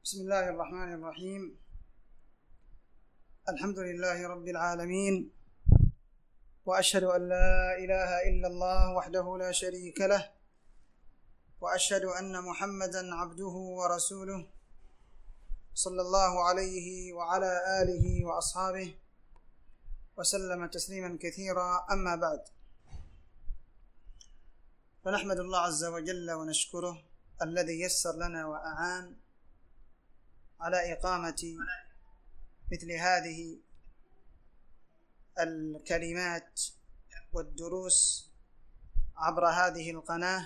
بسم الله الرحمن الرحيم. الحمد لله رب العالمين، وأشهد أن لا إله إلا الله وحده لا شريك له، وأشهد أن محمدا عبده ورسوله صلى الله عليه وعلى آله وأصحابه وسلم تسليما كثيرا. أما بعد، فنحمد الله عز وجل ونشكره الذي يسر لنا وأعان على إقامة مثل هذه الكلمات والدروس عبر هذه القناة،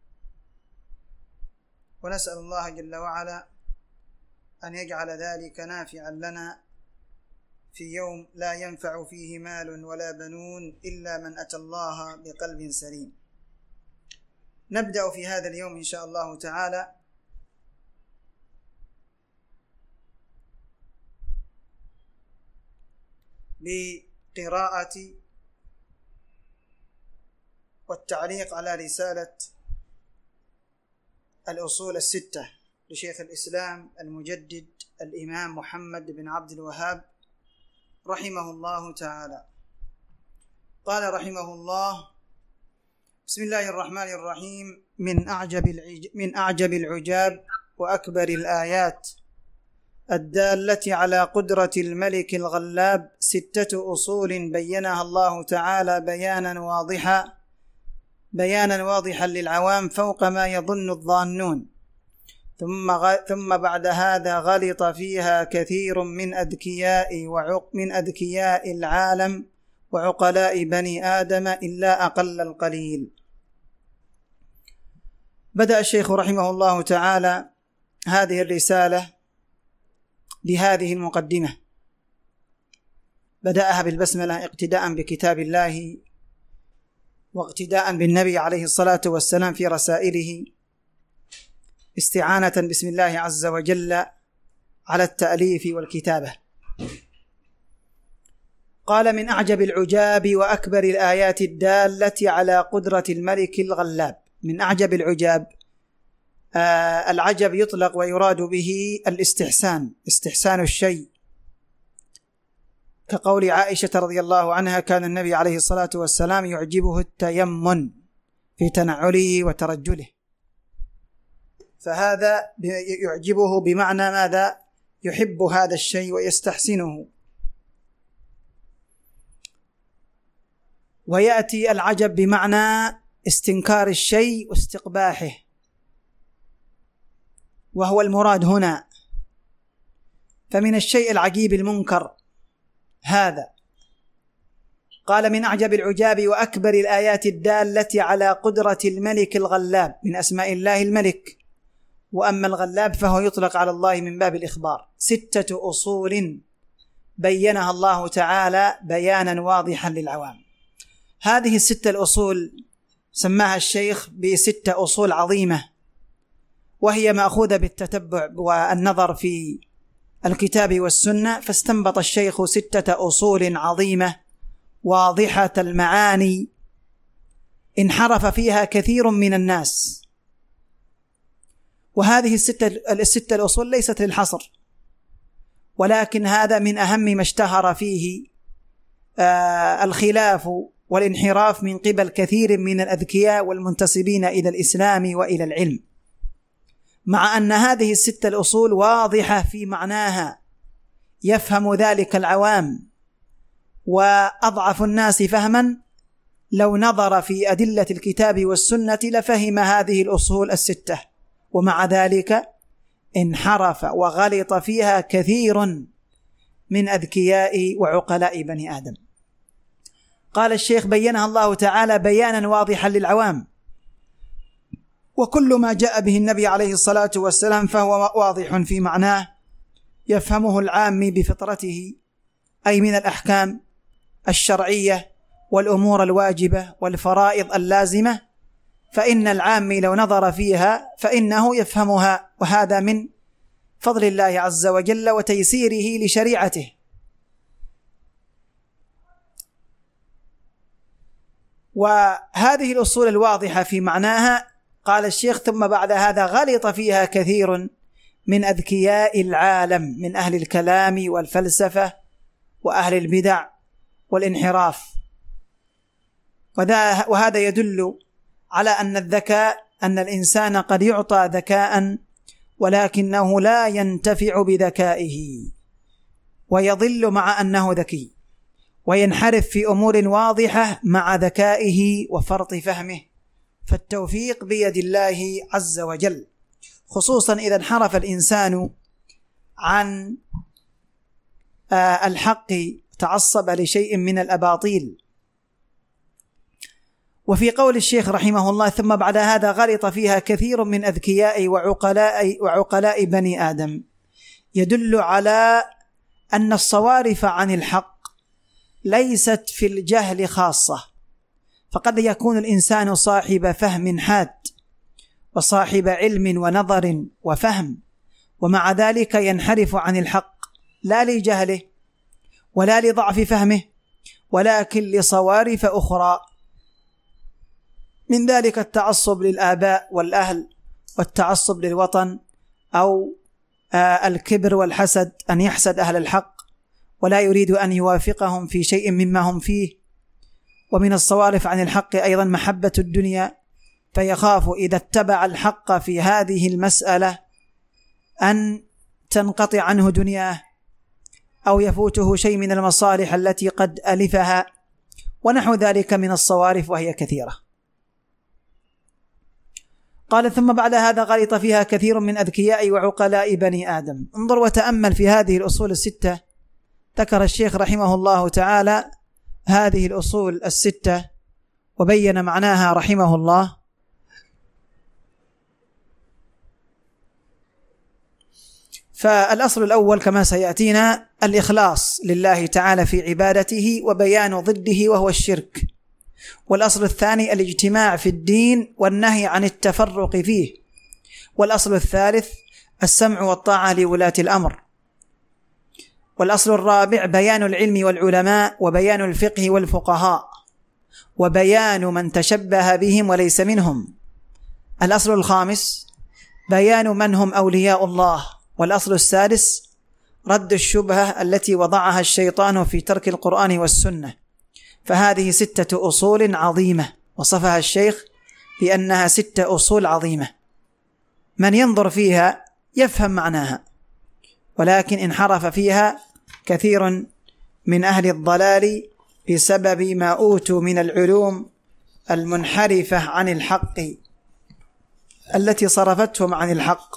ونسأل الله جل وعلا أن يجعل ذلك نافعا لنا في يوم لا ينفع فيه مال ولا بنون إلا من أتى الله بقلب سليم. نبدأ في هذا اليوم إن شاء الله تعالى بقراءة والتعليق على رسالة الأصول الستة لشيخ الإسلام المجدد الإمام محمد بن عبد الوهاب رحمه الله تعالى. قال رحمه الله: بسم الله الرحمن الرحيم. من أعجب العجاب وأكبر الآيات الدالة على قدرة الملك الغلاب 6 أصول بينها الله تعالى بيانا واضحا للعوام فوق ما يظن الظانون، ثم بعد هذا غلط فيها كثير من أذكياء العالم وعقلاء بني آدم إلا أقل القليل. بدأ الشيخ رحمه الله تعالى هذه الرسالة بهذه المقدمة، بدأها بالبسملة اقتداء بكتاب الله واقتداء بالنبي عليه الصلاة والسلام في رسائله، استعانة بسم الله عز وجل على التأليف والكتابة. قال: من أعجب العجاب وأكبر الآيات الدالة على قدرة الملك الغلاب. من أعجب العجاب، العجب يطلق ويراد به الاستحسان، استحسان الشيء، كقول عائشة رضي الله عنها: كان النبي عليه الصلاة والسلام يعجبه التيمن في تنعله وترجله. فهذا يعجبه بمعنى ماذا؟ يحب هذا الشيء ويستحسنه. ويأتي العجب بمعنى استنكار الشيء واستقباحه، وهو المراد هنا. فمن الشيء العجيب المنكر هذا. قال: من أعجب العجاب وأكبر الآيات الدالة على قدرة الملك الغلاب، من أسماء الله الملك، وأما الغلاب فهو يطلق على الله من باب الإخبار. 6 أصول بينها الله تعالى بيانا واضحا للعوام. هذه ال6 الأصول سماها الشيخ ب6 أصول عظيمة، وهي مأخوذة بالتتبع والنظر في الكتاب والسنة، فاستنبط الشيخ 6 أصول عظيمة واضحة المعاني انحرف فيها كثير من الناس. وهذه ال6 الأصول ليست للحصر، ولكن هذا من أهم ما اشتهر فيه الخلاف والانحراف من قبل كثير من الأذكياء والمنتسبين إلى الإسلام وإلى العلم، مع أن هذه ال6 الأصول واضحة في معناها، يفهم ذلك العوام، وأضعف الناس فهما لو نظر في أدلة الكتاب والسنة لفهم هذه الأصول ال6، ومع ذلك انحرف وغلط فيها كثير من أذكياء وعقلاء بني آدم. قال الشيخ: بينها الله تعالى بيانا واضحا للعوام، وكل ما جاء به النبي عليه الصلاة والسلام فهو واضح في معناه، يفهمه العامي بفطرته، أي من الأحكام الشرعية والأمور الواجبة والفرائض اللازمة، فإن العامي لو نظر فيها فإنه يفهمها، وهذا من فضل الله عز وجل وتيسيره لشريعته. وهذه الأصول الواضحة في معناها، قال الشيخ: ثم بعد هذا غلط فيها كثير من أذكياء العالم من أهل الكلام والفلسفة وأهل البدع والانحراف. وهذا يدل على أن الذكاء، أن الإنسان قد يعطى ذكاء ولكنه لا ينتفع بذكائه، ويضل مع أنه ذكي، وينحرف في أمور واضحة مع ذكائه وفرط فهمه. فالتوفيق بيد الله عز وجل، خصوصا إذا انحرف الإنسان عن الحق، تعصب لشيء من الأباطيل. وفي قول الشيخ رحمه الله: ثم بعد هذا غلط فيها كثير من أذكياء وعقلاء بني آدم، يدل على أن الصوارف عن الحق ليست في الجهل خاصة، فقد يكون الإنسان صاحب فهم حاد وصاحب علم ونظر وفهم، ومع ذلك ينحرف عن الحق، لا لجهله ولا لضعف فهمه، ولكن لصوارف أخرى، من ذلك التعصب للآباء والأهل، والتعصب للوطن، أو الكبر والحسد، أن يحسد أهل الحق ولا يريد أن يوافقهم في شيء مما هم فيه. ومن الصوارف عن الحق أيضا محبة الدنيا، فيخاف إذا اتبع الحق في هذه المسألة أن تنقطع عنه دنياه، أو يفوته شيء من المصالح التي قد ألفها، ونحو ذلك من الصوارف وهي كثيرة. قال: ثم بعد هذا غلط فيها كثير من أذكياء وعقلاء بني آدم. انظر وتأمل في هذه الأصول الستة. ذكر الشيخ رحمه الله تعالى هذه الأصول الستة وبين معناها رحمه الله. فالأصل الأول كما سيأتينا الإخلاص لله تعالى في عبادته وبيان ضده وهو الشرك. والأصل الثاني الاجتماع في الدين والنهي عن التفرق فيه. والأصل الثالث السمع والطاعة لولاة الأمر. والأصل الرابع بيان العلم والعلماء وبيان الفقه والفقهاء وبيان من تشبه بهم وليس منهم. الأصل الخامس بيان من هم أولياء الله. والأصل السادس رد الشبهة التي وضعها الشيطان في ترك القرآن والسنة. فهذه 6 أصول عظيمة وصفها الشيخ بأنها 6 أصول عظيمة، من ينظر فيها يفهم معناها، ولكن انحرف فيها كثير من أهل الضلال بسبب ما أوتوا من العلوم المنحرفة عن الحق التي صرفتهم عن الحق.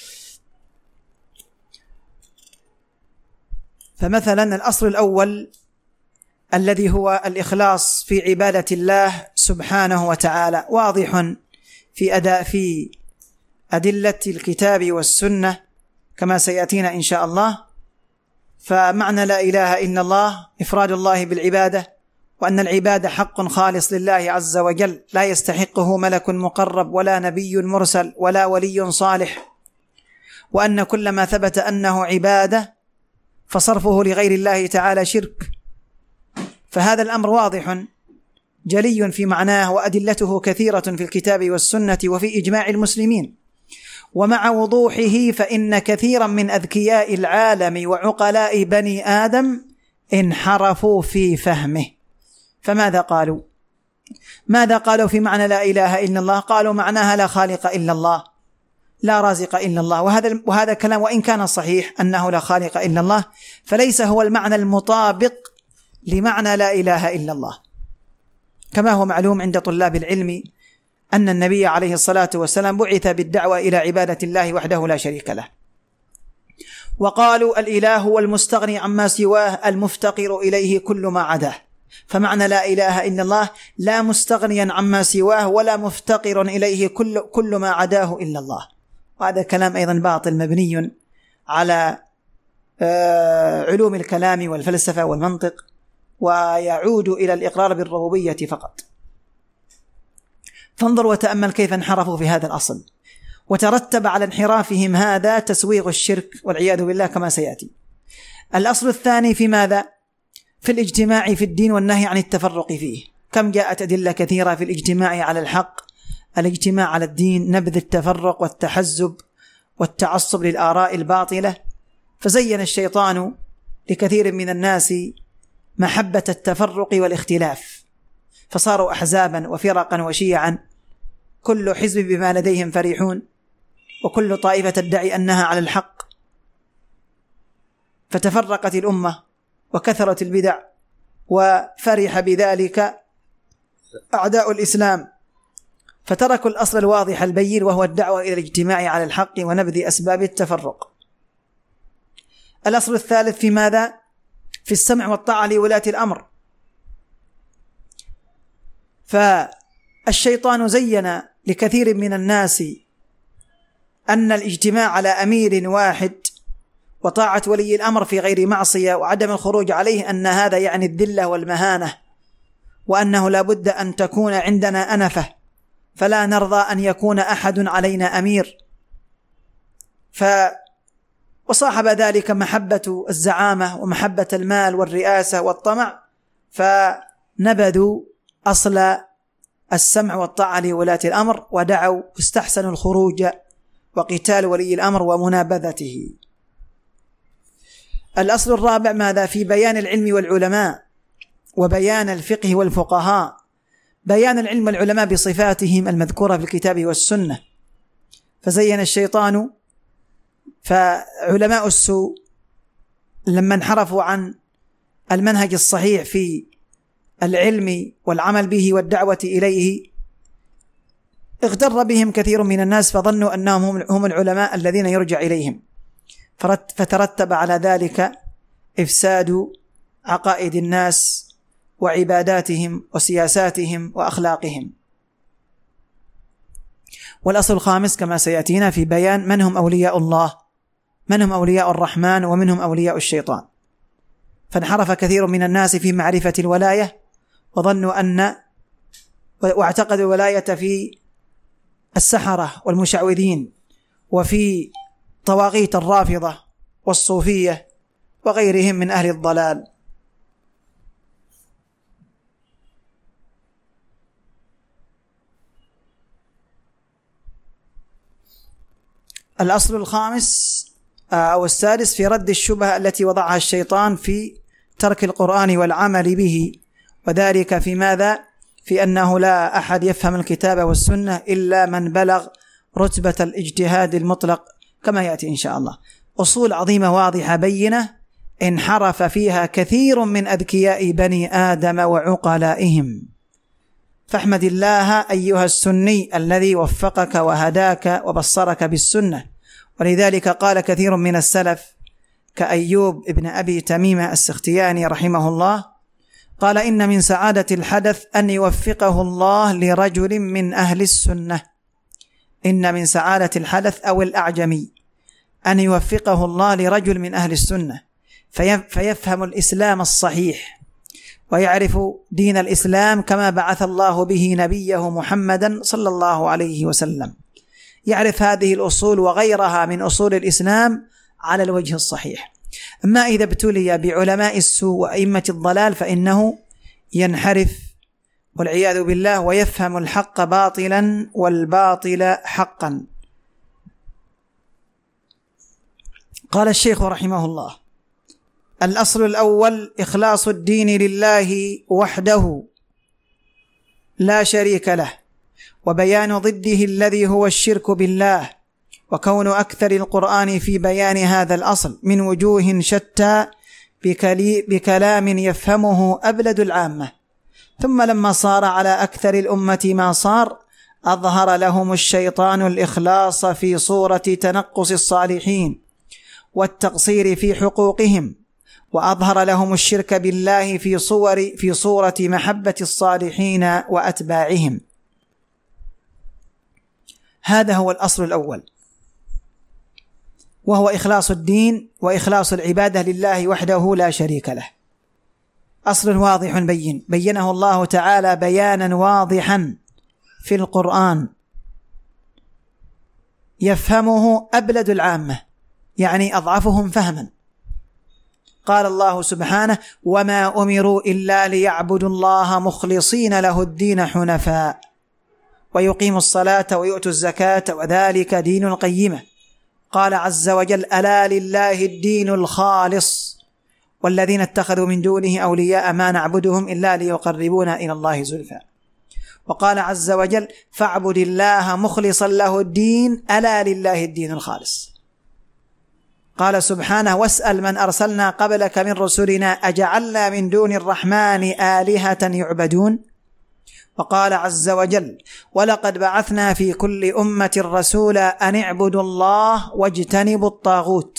فمثلا الأصل الأول الذي هو الإخلاص في عبادة الله سبحانه وتعالى واضح في أدلة الكتاب والسنة كما سيأتينا إن شاء الله. فمعنى لا إله إلا الله إفراد الله بالعبادة، وأن العبادة حق خالص لله عز وجل لا يستحقه ملك مقرب ولا نبي مرسل ولا ولي صالح، وأن كل ما ثبت أنه عبادة فصرفه لغير الله تعالى شرك. فهذا الأمر واضح جلي في معناه، وأدلته كثيرة في الكتاب والسنة وفي إجماع المسلمين. ومع وضوحه فإن كثيرا من أذكياء العالم وعقلاء بني آدم انحرفوا في فهمه. فماذا قالوا؟ ماذا قالوا في معنى لا إله إلا الله؟ قالوا معناها لا خالق إلا الله، لا رازق إلا الله. وهذا كلام وإن كان صحيح أنه لا خالق إلا الله، فليس هو المعنى المطابق لمعنى لا إله إلا الله. كما هو معلوم عند طلاب العلم أن النبي عليه الصلاة والسلام بعث بالدعوة إلى عبادة الله وحده لا شريك له. وقالوا الإله هو المستغني عما سواه المفتقر إليه كل ما عداه. فمعنى لا إله إلا الله لا مستغنيا عما سواه ولا مفتقر إليه كل ما عداه إلا الله. وهذا كلام أيضا باطل مبني على علوم الكلام والفلسفة والمنطق، ويعود إلى الإقرار بالربوبية فقط. فانظر وتأمل كيف انحرفوا في هذا الأصل، وترتب على انحرافهم هذا تسويغ الشرك والعياذ بالله كما سيأتي. الأصل الثاني في ماذا؟ في الاجتماع في الدين والنهي عن التفرق فيه. كم جاءت أدلة كثيرة في الاجتماع على الحق، الاجتماع على الدين، نبذ التفرق والتحزب والتعصب للآراء الباطلة، فزين الشيطان لكثير من الناس محبة التفرق والاختلاف، فصاروا أحزابا وفرقا وشيعا، كل حزب بما لديهم فرحون، وكل طائفة تدعي أنها على الحق، فتفرقت الأمة وكثرت البدع، وفرح بذلك أعداء الإسلام، فتركوا الأصل الواضح البين وهو الدعوة إلى الاجتماع على الحق ونبذ أسباب التفرق. الأصل الثالث في ماذا؟ في السمع والطاعة لولاة الأمر. فالشيطان زين لكثير من الناس أن الاجتماع على أمير واحد وطاعة ولي الأمر في غير معصية وعدم الخروج عليه أن هذا يعني الذلة والمهانة، وأنه لا بد أن تكون عندنا أنفة، فلا نرضى أن يكون أحد علينا أمير. وصاحب ذلك محبة الزعامة ومحبة المال والرئاسة والطمع، فنبذوا أصل السمع والطاعة لولاة الأمر ودعوا استحسنوا الخروج وقتال ولي الأمر ومنابذته. الأصل الرابع ماذا؟ في بيان العلم والعلماء وبيان الفقه والفقهاء. بيان العلم والعلماء بصفاتهم المذكورة في الكتاب والسنة، فزين الشيطان فعلماء السوء لما انحرفوا عن المنهج الصحيح في العلم والعمل به والدعوة إليه اغتر بهم كثير من الناس فظنوا أنهم هم العلماء الذين يرجع إليهم، فترتب على ذلك إفساد عقائد الناس وعباداتهم وسياساتهم وأخلاقهم. والأصل الخامس كما سيأتينا في بيان من هم أولياء الله، من هم أولياء الرحمن ومنهم أولياء الشيطان. فانحرف كثير من الناس في معرفة الولاية وظنوا واعتقدوا الولاية في السحرة والمشعوذين وفي طواغيت الرافضة والصوفية وغيرهم من أهل الضلال. الأصل الخامس أو السادس في رد الشبهة التي وضعها الشيطان في ترك القرآن والعمل به، وذلك في ماذا؟ في أنه لا أحد يفهم الكتاب والسنة إلا من بلغ رتبة الاجتهاد المطلق كما يأتي إن شاء الله. أصول عظيمة واضحة بينة انحرف فيها كثير من أذكياء بني آدم وعقلائهم، فاحمد الله أيها السني الذي وفقك وهداك وبصرك بالسنة. ولذلك قال كثير من السلف كأيوب ابن أبي تميمة السختياني رحمه الله، قال إن من سعادة الحدث أن يوفقه الله لرجل من أهل السنة. إن من سعادة الحدث أو الأعجمي أن يوفقه الله لرجل من أهل السنة فيفهم الإسلام الصحيح ويعرف دين الإسلام كما بعث الله به نبيه محمدا صلى الله عليه وسلم، يعرف هذه الأصول وغيرها من أصول الإسلام على الوجه الصحيح. أما إذا ابتلي بعلماء السوء وأئمة الضلال فإنه ينحرف والعياذ بالله ويفهم الحق باطلا والباطل حقا. قال الشيخ رحمه الله: الأصل الأول إخلاص الدين لله وحده لا شريك له، وبيان ضده الذي هو الشرك بالله، وكون أكثر القرآن في بيان هذا الأصل من وجوه شتى بكلام يفهمه أبلد العامة. ثم لما صار على أكثر الأمة ما صار أظهر لهم الشيطان الإخلاص في صورة تنقص الصالحين والتقصير في حقوقهم، وأظهر لهم الشرك بالله في صورة محبة الصالحين وأتباعهم. هذا هو الأصل الأول، وهو إخلاص الدين وإخلاص العبادة لله وحده لا شريك له. أصل واضح بينه الله تعالى بيانا واضحا في القرآن يفهمه أبلد العامة، يعني أضعفهم فهما. قال الله سبحانه: وما أمروا إلا ليعبدوا الله مخلصين له الدين حنفاء ويقيموا الصلاة ويؤتوا الزكاة وذلك دين القيمة. قال عز وجل: ألا لله الدين الخالص والذين اتخذوا من دونه أولياء ما نعبدهم إلا ليقربونا إلى الله زلفى. وقال عز وجل: فاعبد الله مخلصا له الدين ألا لله الدين الخالص. قال سبحانه: واسأل من أرسلنا قبلك من رسلنا أجعلنا من دون الرحمن آلهة يعبدون. وقال عز وجل: ولقد بعثنا في كل أمة رسولا أن اعبدوا الله واجتنبوا الطاغوت.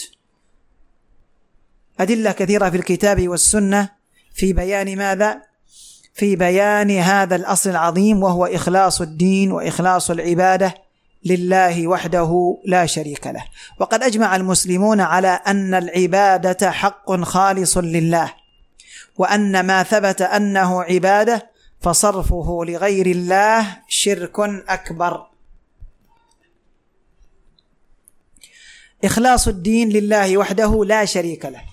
أدلة كثيرة في الكتاب والسنة في بيان ماذا؟ في بيان هذا الأصل العظيم، وهو إخلاص الدين وإخلاص العبادة لله وحده لا شريك له. وقد أجمع المسلمون على أن العبادة حق خالص لله، وأن ما ثبت أنه عبادة فصرفه لغير الله شرك أكبر. إخلاص الدين لله وحده لا شريك له،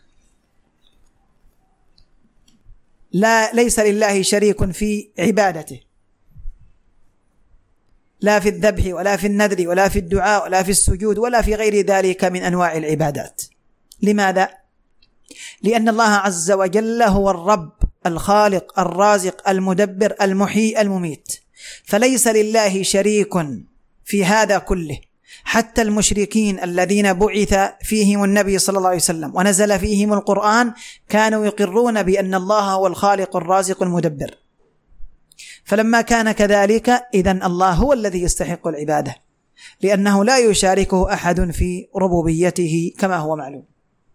ليس لله شريك في عبادته، لا في الذبح ولا في النذر ولا في الدعاء ولا في السجود ولا في غير ذلك من أنواع العبادات. لماذا؟ لأن الله عز وجل هو الرب الخالق الرازق المدبر المحيي المميت، فليس لله شريك في هذا كله. حتى المشركين الذين بعث فيهم النبي صلى الله عليه وسلم ونزل فيهم القرآن كانوا يقرون بأن الله هو الخالق الرازق المدبر. فلما كان كذلك إذن الله هو الذي يستحق العبادة، لأنه لا يشاركه أحد في ربوبيته كما هو معلوم.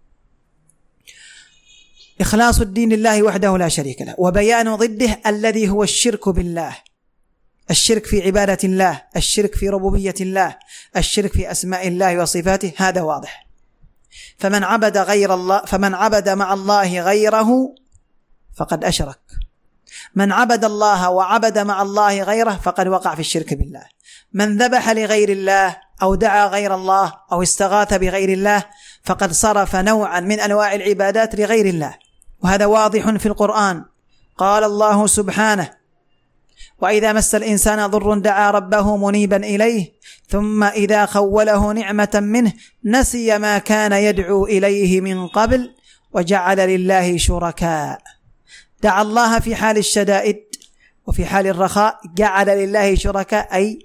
إخلاص الدين لله وحده لا شريك له، وبيان ضده الذي هو الشرك بالله، الشرك في عبادة الله، الشرك في ربوبية الله، الشرك في أسماء الله وصفاته، هذا واضح. فمن عبد مع الله غيره فقد أشرك. من عبد الله وعبد مع الله غيره فقد وقع في الشرك بالله. من ذبح لغير الله أو دعا غير الله أو استغاث بغير الله فقد صرف نوعا من أنواع العبادات لغير الله، وهذا واضح في القرآن. قال الله سبحانه: وإذا مس الإنسان ضر دعا ربه منيبا إليه ثم إذا خوله نعمة منه نسي ما كان يدعو إليه من قبل وجعل لله شركاء. دعا الله في حال الشدائد وفي حال الرخاء جعل لله شركاء، أي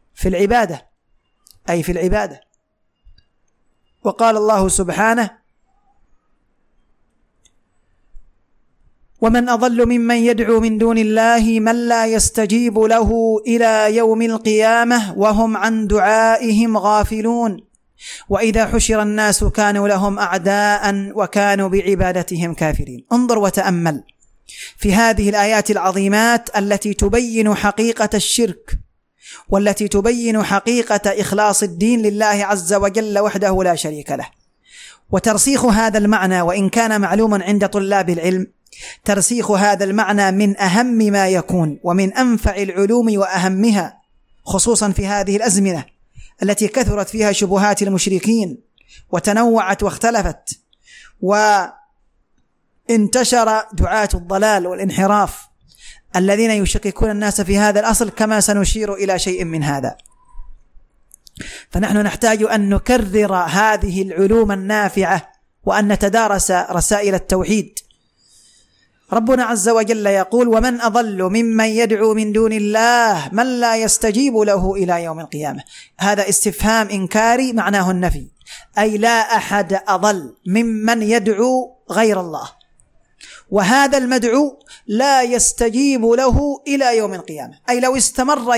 في العبادة. وقال الله سبحانه: ومن أضل ممن يدعو من دون الله من لا يستجيب له إلى يوم القيامة وهم عن دعائهم غافلون وإذا حشر الناس كانوا لهم أعداء وكانوا بعبادتهم كافرين. انظر وتأمل في هذه الآيات العظيمات التي تبين حقيقة الشرك، والتي تبين حقيقة إخلاص الدين لله عز وجل وحده لا شريك له. وترسيخ هذا المعنى، وإن كان معلوما عند طلاب العلم، ترسيخ هذا المعنى من أهم ما يكون ومن أنفع العلوم وأهمها، خصوصا في هذه الأزمنة التي كثرت فيها شبهات المشركين وتنوعت واختلفت وانتشر دعاة الضلال والانحراف الذين يشككون الناس في هذا الأصل، كما سنشير إلى شيء من هذا. فنحن نحتاج أن نكرر هذه العلوم النافعة وأن نتدارس رسائل التوحيد. ربنا عز وجل يقول: ومن أضل ممن يدعو من دون الله من لا يستجيب له إلى يوم القيامة. هذا استفهام إنكاري معناه النفي، أي لا أحد أضل ممن يدعو غير الله، وهذا المدعو لا يستجيب له إلى يوم القيامة. أي لو استمر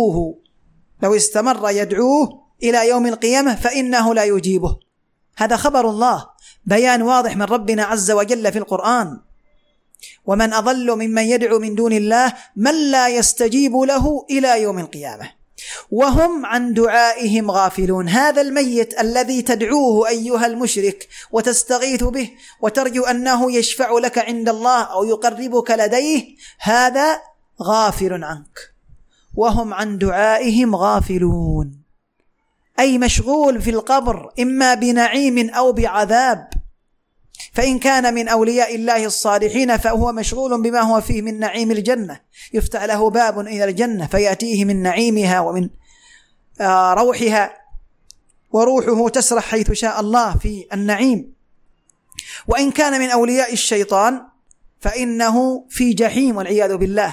يدعوه إلى يوم القيامة فإنه لا يجيبه. هذا خبر الله، بيان واضح من ربنا عز وجل في القرآن. ومن أضل ممن يدعو من دون الله من لا يستجيب له إلى يوم القيامة وهم عن دعائهم غافلون. هذا الميت الذي تدعوه أيها المشرك وتستغيث به وترجو أنه يشفع لك عند الله أو يقربك لديه، هذا غافل عنك، وهم عن دعائهم غافلون، أي مشغول في القبر إما بنعيم أو بعذاب. فإن كان من أولياء الله الصالحين فهو مشغول بما هو فيه من نعيم الجنة، يفتح له باب إلى الجنة فيأتيه من نعيمها ومن روحها وروحه تسرح حيث شاء الله في النعيم. وإن كان من أولياء الشيطان فإنه في جحيم والعياذ بالله.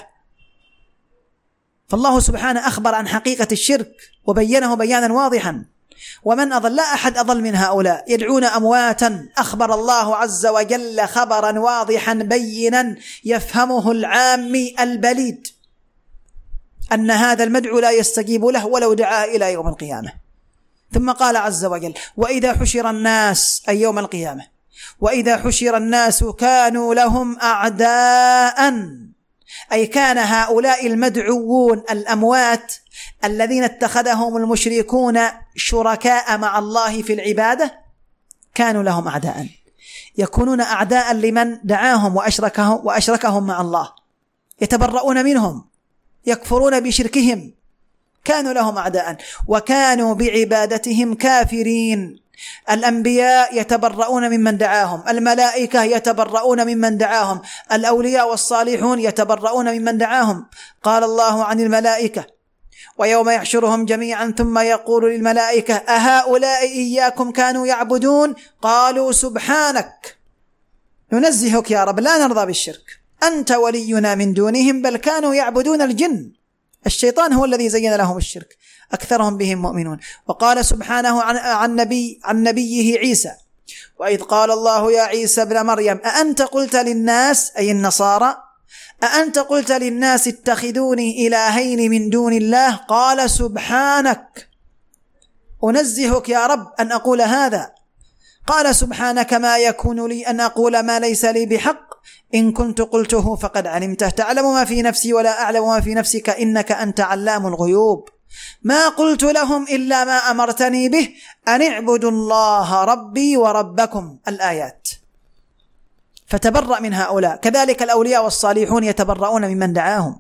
فالله سبحانه أخبر عن حقيقة الشرك وبينه بيانا واضحا. ومن أضل؟ لا أحد أضل من هؤلاء، يدعون أمواتا. أخبر الله عز وجل خبرا واضحا بينا يفهمه العامي البليد أن هذا المدعو لا يستجيب له ولو دعاه إلى يوم القيامة. ثم قال عز وجل: وإذا حشر الناس، أي يوم القيامة، وإذا حشر الناس كانوا لهم أعداء، أي كان هؤلاء المدعوون الأموات الذين اتخذهم المشركون شركاء مع الله في العبادة كانوا لهم أعداء، يكونون أعداء لمن دعاهم وأشركهم مع الله، يتبرؤون منهم، يكفرون بشركهم، كانوا لهم أعداء وكانوا بعبادتهم كافرين. الأنبياء يتبرؤون ممن دعاهم، الملائكة يتبرؤون ممن دعاهم، الأولياء والصالحون يتبرؤون ممن دعاهم. قال الله عن الملائكة: ويوم يحشرهم جميعا ثم يقول للملائكة أهؤلاء إياكم كانوا يعبدون قالوا سبحانك ننزهك يا رب لا نرضى بالشرك، أنت ولينا من دونهم بل كانوا يعبدون الجن، الشيطان هو الذي زين لهم الشرك، أكثرهم بهم مؤمنون. وقال سبحانه عن نبيه عيسى: وإذ قال الله يا عيسى ابن مريم أأنت قلت للناس، أي النصارى، أأنت قلت للناس اتخذوني إلهين من دون الله قال سبحانك أنزهك يا رب أن أقول هذا. قال سبحانك ما يكون لي أن أقول ما ليس لي بحق، إن كنت قلته فقد علمته، تعلم ما في نفسي ولا أعلم ما في نفسك إنك أنت علام الغيوب. ما قلت لهم إلا ما أمرتني به أن اعبدوا الله ربي وربكم. الآيات. فتبرأ من هؤلاء. كذلك الأولياء والصالحون يتبرؤون ممن دعاهم.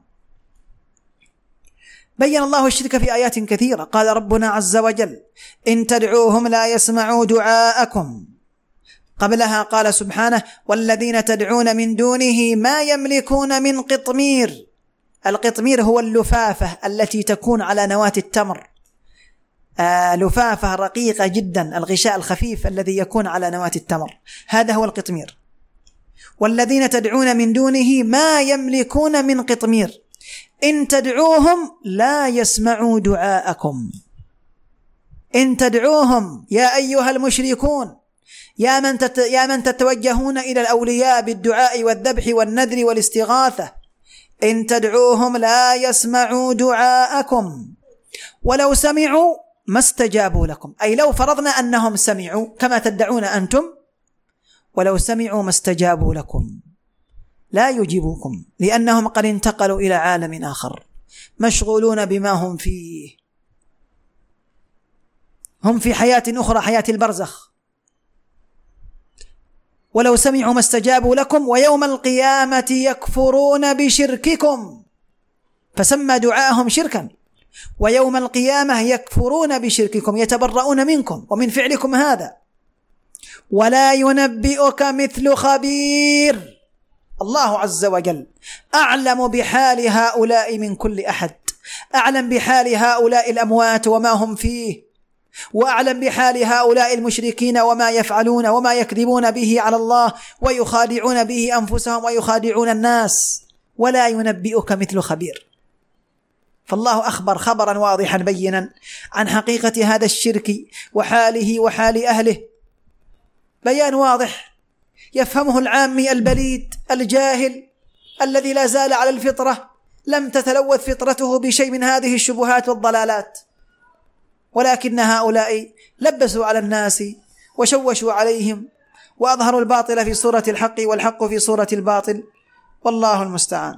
بين الله الشرك في آيات كثيرة. قال ربنا عز وجل: إن تدعوهم لا يسمعوا دعاءكم. قبلها قال سبحانه: والذين تدعون من دونه ما يملكون من قطمير. القطمير هو اللفافة التي تكون على نواة التمر، لفافة رقيقة جدا، الغشاء الخفيف الذي يكون على نواة التمر، هذا هو القطمير. والذين تدعون من دونه ما يملكون من قطمير إن تدعوهم لا يسمعوا دعاءكم. إن تدعوهم يا أيها المشركون، يا من تتوجهون إلى الأولياء بالدعاء والذبح والنذر والاستغاثة، إن تدعوهم لا يسمعوا دعاءكم ولو سمعوا ما استجابوا لكم. أي لو فرضنا أنهم سمعوا كما تدعون أنتم، ولو سمعوا ما استجابوا لكم، لا يجيبوكم، لأنهم قد انتقلوا إلى عالم آخر مشغولون بما هم فيه، هم في حياة أخرى، حياة البرزخ. ولو سمعوا ما استجابوا لكم ويوم القيامة يكفرون بشرككم، فسمى دعاءهم شركا. ويوم القيامة يكفرون بشرككم، يتبرؤون منكم ومن فعلكم هذا. ولا ينبئك مثل خبير. الله عز وجل أعلم بحال هؤلاء من كل أحد، أعلم بحال هؤلاء الأموات وما هم فيه، وأعلم بحال هؤلاء المشركين وما يفعلون وما يكذبون به على الله ويخادعون به أنفسهم ويخادعون الناس. ولا ينبئك مثل خبير. فالله أخبر خبرا واضحا بينا عن حقيقة هذا الشرك وحاله وحال أهله، بيان واضح يفهمه العامي البليد الجاهل الذي لا زال على الفطرة، لم تتلوث فطرته بشيء من هذه الشبهات والضلالات. ولكن هؤلاء لبسوا على الناس وشوشوا عليهم وأظهروا الباطل في صورة الحق والحق في صورة الباطل، والله المستعان.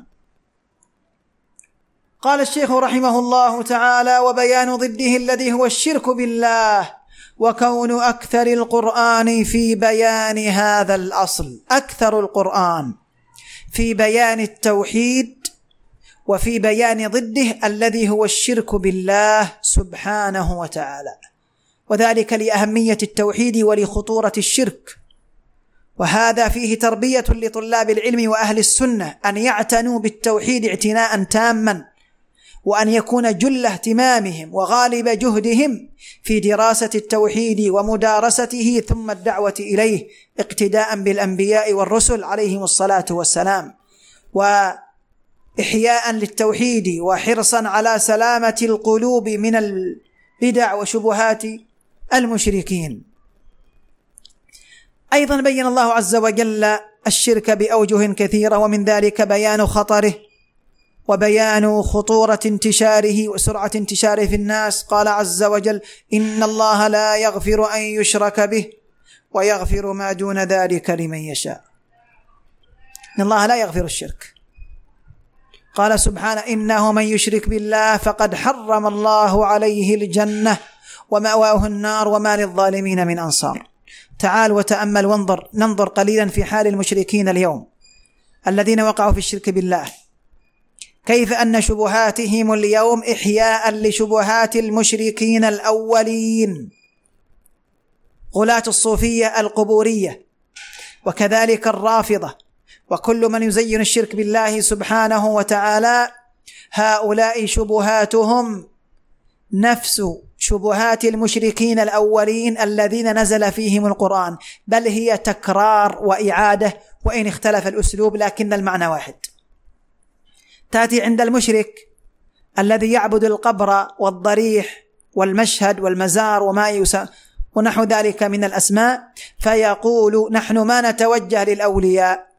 قال الشيخ رحمه الله تعالى: وبيان ضده الذي هو الشرك بالله، وكون أكثر القرآن في بيان هذا الأصل. أكثر القرآن في بيان التوحيد وفي بيان ضده الذي هو الشرك بالله سبحانه وتعالى، وذلك لأهمية التوحيد ولخطورة الشرك. وهذا فيه تربية لطلاب العلم وأهل السنة أن يعتنوا بالتوحيد اعتناء تاما، وأن يكون جل اهتمامهم وغالب جهدهم في دراسة التوحيد ومدارسته ثم الدعوة إليه اقتداء بالأنبياء والرسل عليهم الصلاة والسلام، وإحياء للتوحيد وحرصا على سلامة القلوب من البدع وشبهات المشركين. أيضا بين الله عز وجل الشرك بأوجه كثيرة، ومن ذلك بيان خطره وبيان خطورة انتشاره وسرعة انتشاره في الناس. قال عز وجل: إن الله لا يغفر أن يشرك به ويغفر ما دون ذلك لمن يشاء. إن الله لا يغفر الشرك. قال سبحانه: إنه من يشرك بالله فقد حرم الله عليه الجنة ومأواه النار وما للظالمين من أنصار. تعال وتأمل وانظر، ننظر قليلا في حال المشركين اليوم الذين وقعوا في الشرك بالله، كيف أن شبهاتهم اليوم إحياء لشبهات المشركين الأولين، غلاة الصوفية القبورية، وكذلك الرافضة، وكل من يزين الشرك بالله سبحانه وتعالى. هؤلاء شبهاتهم نفس شبهات المشركين الأولين الذين نزل فيهم القرآن، بل هي تكرار وإعادة، وإن اختلف الأسلوب لكن المعنى واحد. تأتي عند المشرك الذي يعبد القبر والضريح والمشهد والمزار وما ونحو ذلك من الأسماء، فيقول: نحن ما نتوجه للأولياء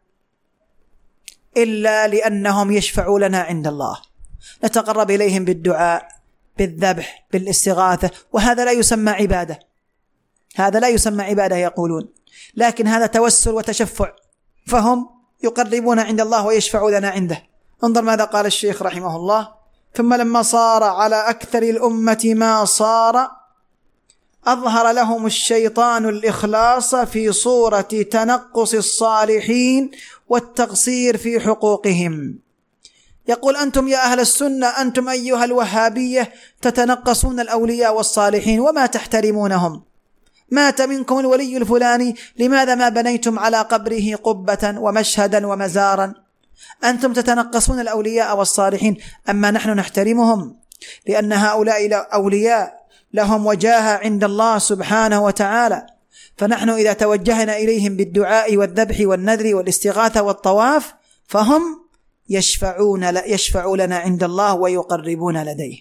إلا لأنهم يشفعوا لنا عند الله، نتقرب إليهم بالدعاء بالذبح بالاستغاثة، وهذا لا يسمى عبادة، هذا لا يسمى عبادة يقولون، لكن هذا توسل وتشفع، فهم يقربون عند الله ويشفعوا لنا عنده. انظر ماذا قال الشيخ رحمه الله: ثم لما صار على أكثر الأمة ما صار، أظهر لهم الشيطان الإخلاص في صورة تنقص الصالحين والتقصير في حقوقهم. يقول: أنتم يا أهل السنة، أنتم أيها الوهابية تتنقصون الأولياء والصالحين وما تحترمونهم. مات منكم الولي الفلاني، لماذا ما بنيتم على قبره قبة ومشهدا ومزارا؟ أنتم تتنقصون الأولياء والصالحين، أما نحن نحترمهم لأن هؤلاء أولياء لهم وجاهة عند الله سبحانه وتعالى، فنحن إذا توجهنا إليهم بالدعاء والذبح والنذر والاستغاثة والطواف فهم يشفعوا لنا عند الله ويقربون لديه،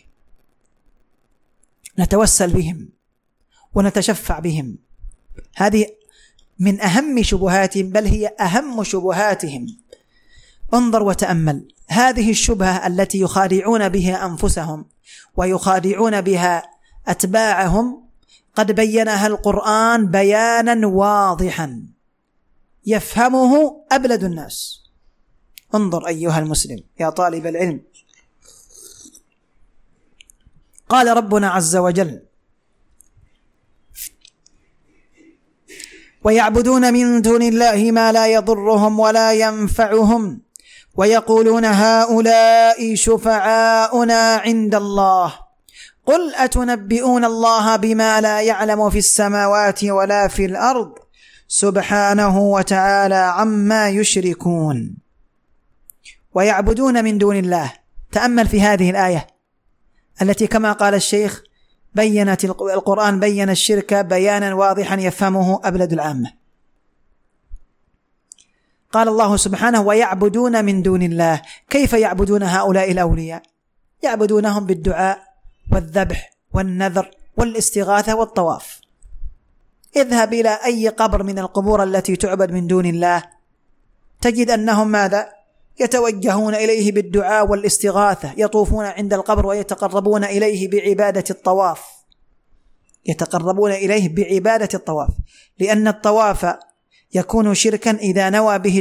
نتوسل بهم ونتشفع بهم. هذه من أهم شبهاتهم، بل هي أهم شبهاتهم. انظر وتأمل هذه الشبهة التي يخادعون بها أنفسهم ويخادعون بها أتباعهم، قد بينها القرآن بيانا واضحا يفهمه أبلد الناس. انظر أيها المسلم يا طالب العلم، قال ربنا عز وجل: ويعبدون من دون الله ما لا يضرهم ولا ينفعهم ويقولون هؤلاء شفعاؤنا عند الله قل أتنبئون الله بما لا يعلم في السماوات ولا في الأرض سبحانه وتعالى عما يشركون. ويعبدون من دون الله. تأمل في هذه الآية التي كما قال الشيخ بينت القرآن بين الشرك بيانا واضحا يفهمه أبلد العامة. قال الله سبحانه: ويعبدون من دون الله. كيف يعبدون هؤلاء الأولياء؟ يعبدونهم بالدعاء والذبح والنذر والاستغاثة والطواف. اذهب إلى أي قبر من القبور التي تعبد من دون الله تجد أنهم ماذا؟ يتوجهون إليه بالدعاء والاستغاثة، يطوفون عند القبر ويتقربون إليه بعبادة الطواف، يتقربون إليه بعبادة الطواف، لأن الطواف يكون شركا إذا نوى به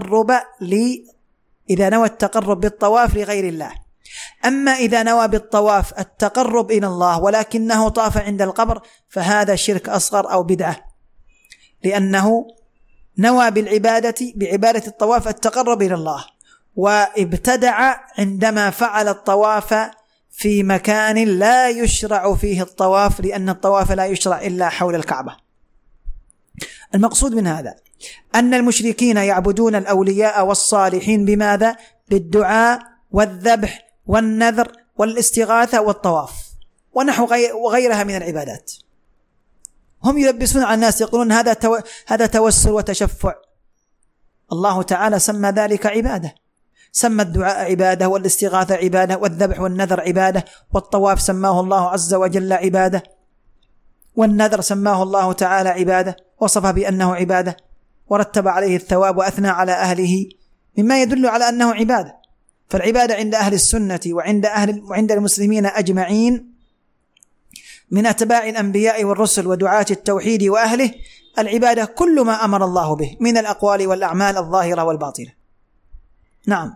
إذا نوى التقرب بالطواف لغير الله. أما إذا نوى بالطواف التقرب إلى الله ولكنه طاف عند القبر فهذا شرك أصغر أو بدعة، لأنه نوى بعبادة الطواف التقرب إلى الله، وابتدع عندما فعل الطواف في مكان لا يشرع فيه الطواف، لأن الطواف لا يشرع إلا حول الكعبة. المقصود من هذا أن المشركين يعبدون الأولياء والصالحين بماذا؟ بالدعاء والذبح والنذر والاستغاثة والطواف ونحو وغيرها من العبادات. هم يلبسون على الناس يقولون هذا توسل وتشفع. الله تعالى سمى ذلك عبادة، سمى الدعاء عبادة، والاستغاثة عبادة، والذبح والنذر عبادة، والطواف سماه الله عز وجل عبادة، والنذر سماه الله تعالى عبادة، وصفه بأنه عبادة ورتب عليه الثواب وأثنى على أهله، مما يدل على أنه عبادة. فالعبادة عند أهل السنة وعند المسلمين أجمعين من أتباع الأنبياء والرسل ودعاة التوحيد وأهله، العبادة كل ما أمر الله به من الأقوال والأعمال الظاهرة والباطنة. نعم.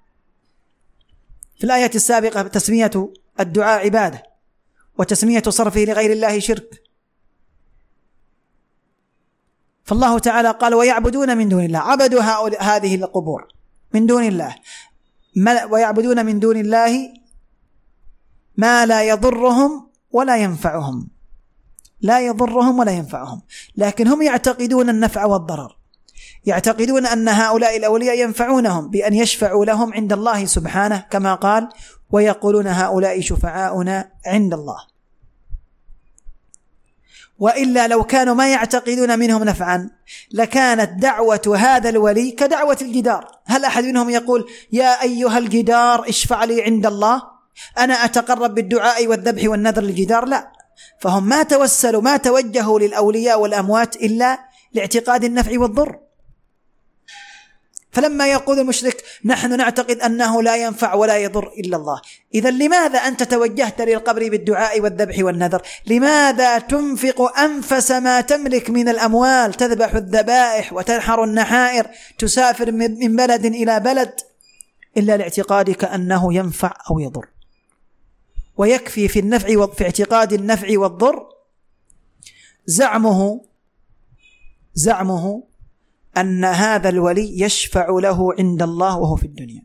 في الآية السابقة تسمية الدعاء عبادة، وتسمية صرفه لغير الله شرك. فالله تعالى قال ويعبدون من دون الله، عبدوا هذه القبور من دون الله، ويعبدون من دون الله ما لا يضرهم ولا ينفعهم، لا يضرهم ولا ينفعهم، لكن هم يعتقدون النفع والضرر، يعتقدون أن هؤلاء الأولياء ينفعونهم بأن يشفعوا لهم عند الله سبحانه، كما قال ويقولون هؤلاء شفعاؤنا عند الله. وإلا لو كانوا ما يعتقدون منهم نفعا لكانت دعوة هذا الولي كدعوة الجدار. هل أحد منهم يقول يا أيها الجدار اشفع لي عند الله، أنا أتقرب بالدعاء والذبح والنذر للجدار؟ لا، فهم ما توسلوا، ما توجهوا للأولياء والأموات إلا لاعتقاد النفع والضر. فلما يقول المشرك نحن نعتقد أنه لا ينفع ولا يضر إلا الله، إذا لماذا أنت توجهت للقبر بالدعاء والذبح والنذر؟ لماذا تنفق أنفس ما تملك من الأموال، تذبح الذبائح وتنحر النحائر، تسافر من بلد إلى بلد، إلا لاعتقادك أنه ينفع أو يضر؟ ويكفي في النفع في اعتقاد النفع والضر زعمه أن هذا الولي يشفع له عند الله وهو في الدنيا.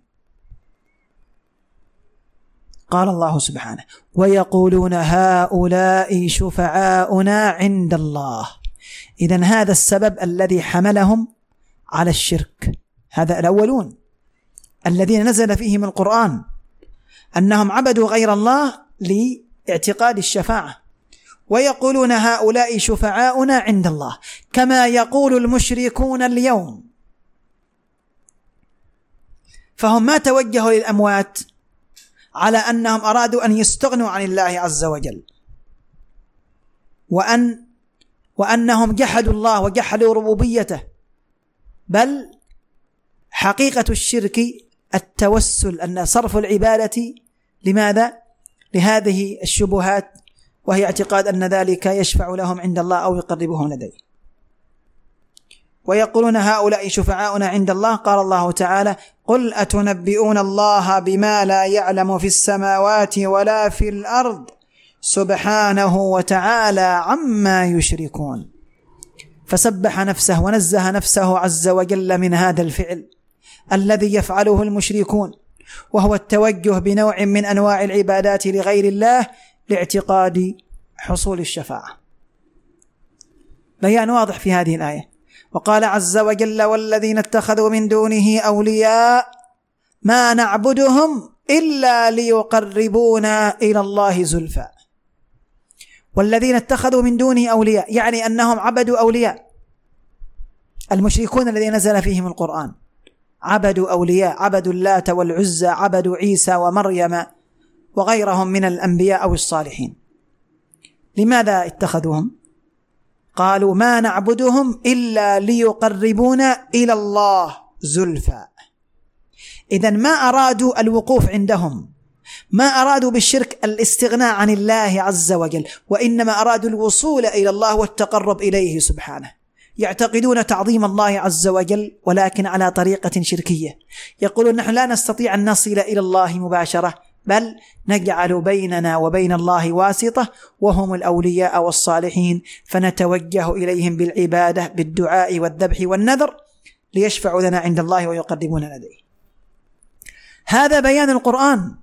قال الله سبحانه ويقولون هؤلاء شفعاؤنا عند الله. إذن هذا السبب الذي حملهم على الشرك، هذا الأولون الذين نزل فيهم القرآن، أنهم عبدوا غير الله لاعتقاد الشفاعة. ويقولون هؤلاء شفعاؤنا عند الله، كما يقول المشركون اليوم. فهم ما توجهوا للأموات على أنهم أرادوا أن يستغنوا عن الله عز وجل، وأنهم جحدوا الله وجحدوا ربوبيته، بل حقيقة الشرك التوسل، أن صرف العبادة لماذا؟ لهذه الشبهات، وهي اعتقاد أن ذلك يشفع لهم عند الله أو يقربهم لديه. ويقولون هؤلاء شفعاؤنا عند الله. قال الله تعالى قل أتنبئون الله بما لا يعلم في السماوات ولا في الأرض سبحانه وتعالى عما يشركون. فسبح نفسه ونزه نفسه عز وجل من هذا الفعل الذي يفعله المشركون، وهو التوجه بنوع من أنواع العبادات لغير الله لاعتقاد حصول الشفاعة. بيان واضح في هذه الآية. وقال عز وجل والذين اتخذوا من دونه أولياء ما نعبدهم إلا ليقربونا إلى الله زلفى. والذين اتخذوا من دونه أولياء يعني أنهم عبدوا أولياء. المشركون الذين نزل فيهم القرآن عبدوا أولياء، عبدوا اللات والعزى، عبدوا عيسى ومريم وغيرهم من الأنبياء أو الصالحين. لماذا اتخذوهم؟ قالوا ما نعبدهم إلا ليقربونا إلى الله زلفى. إذن ما أرادوا الوقوف عندهم، ما أرادوا بالشرك الاستغناء عن الله عز وجل، وإنما أرادوا الوصول إلى الله والتقرب إليه سبحانه. يعتقدون تعظيم الله عز وجل ولكن على طريقة شركية. يقولون نحن لا نستطيع أن نصل إلى الله مباشرة، بل نجعل بيننا وبين الله واسطة وهم الأولياء والصالحين، فنتوجه إليهم بالعبادة بالدعاء والذبح والنذر ليشفعوا لنا عند الله ويقربونا لديه. هذا بيان القرآن.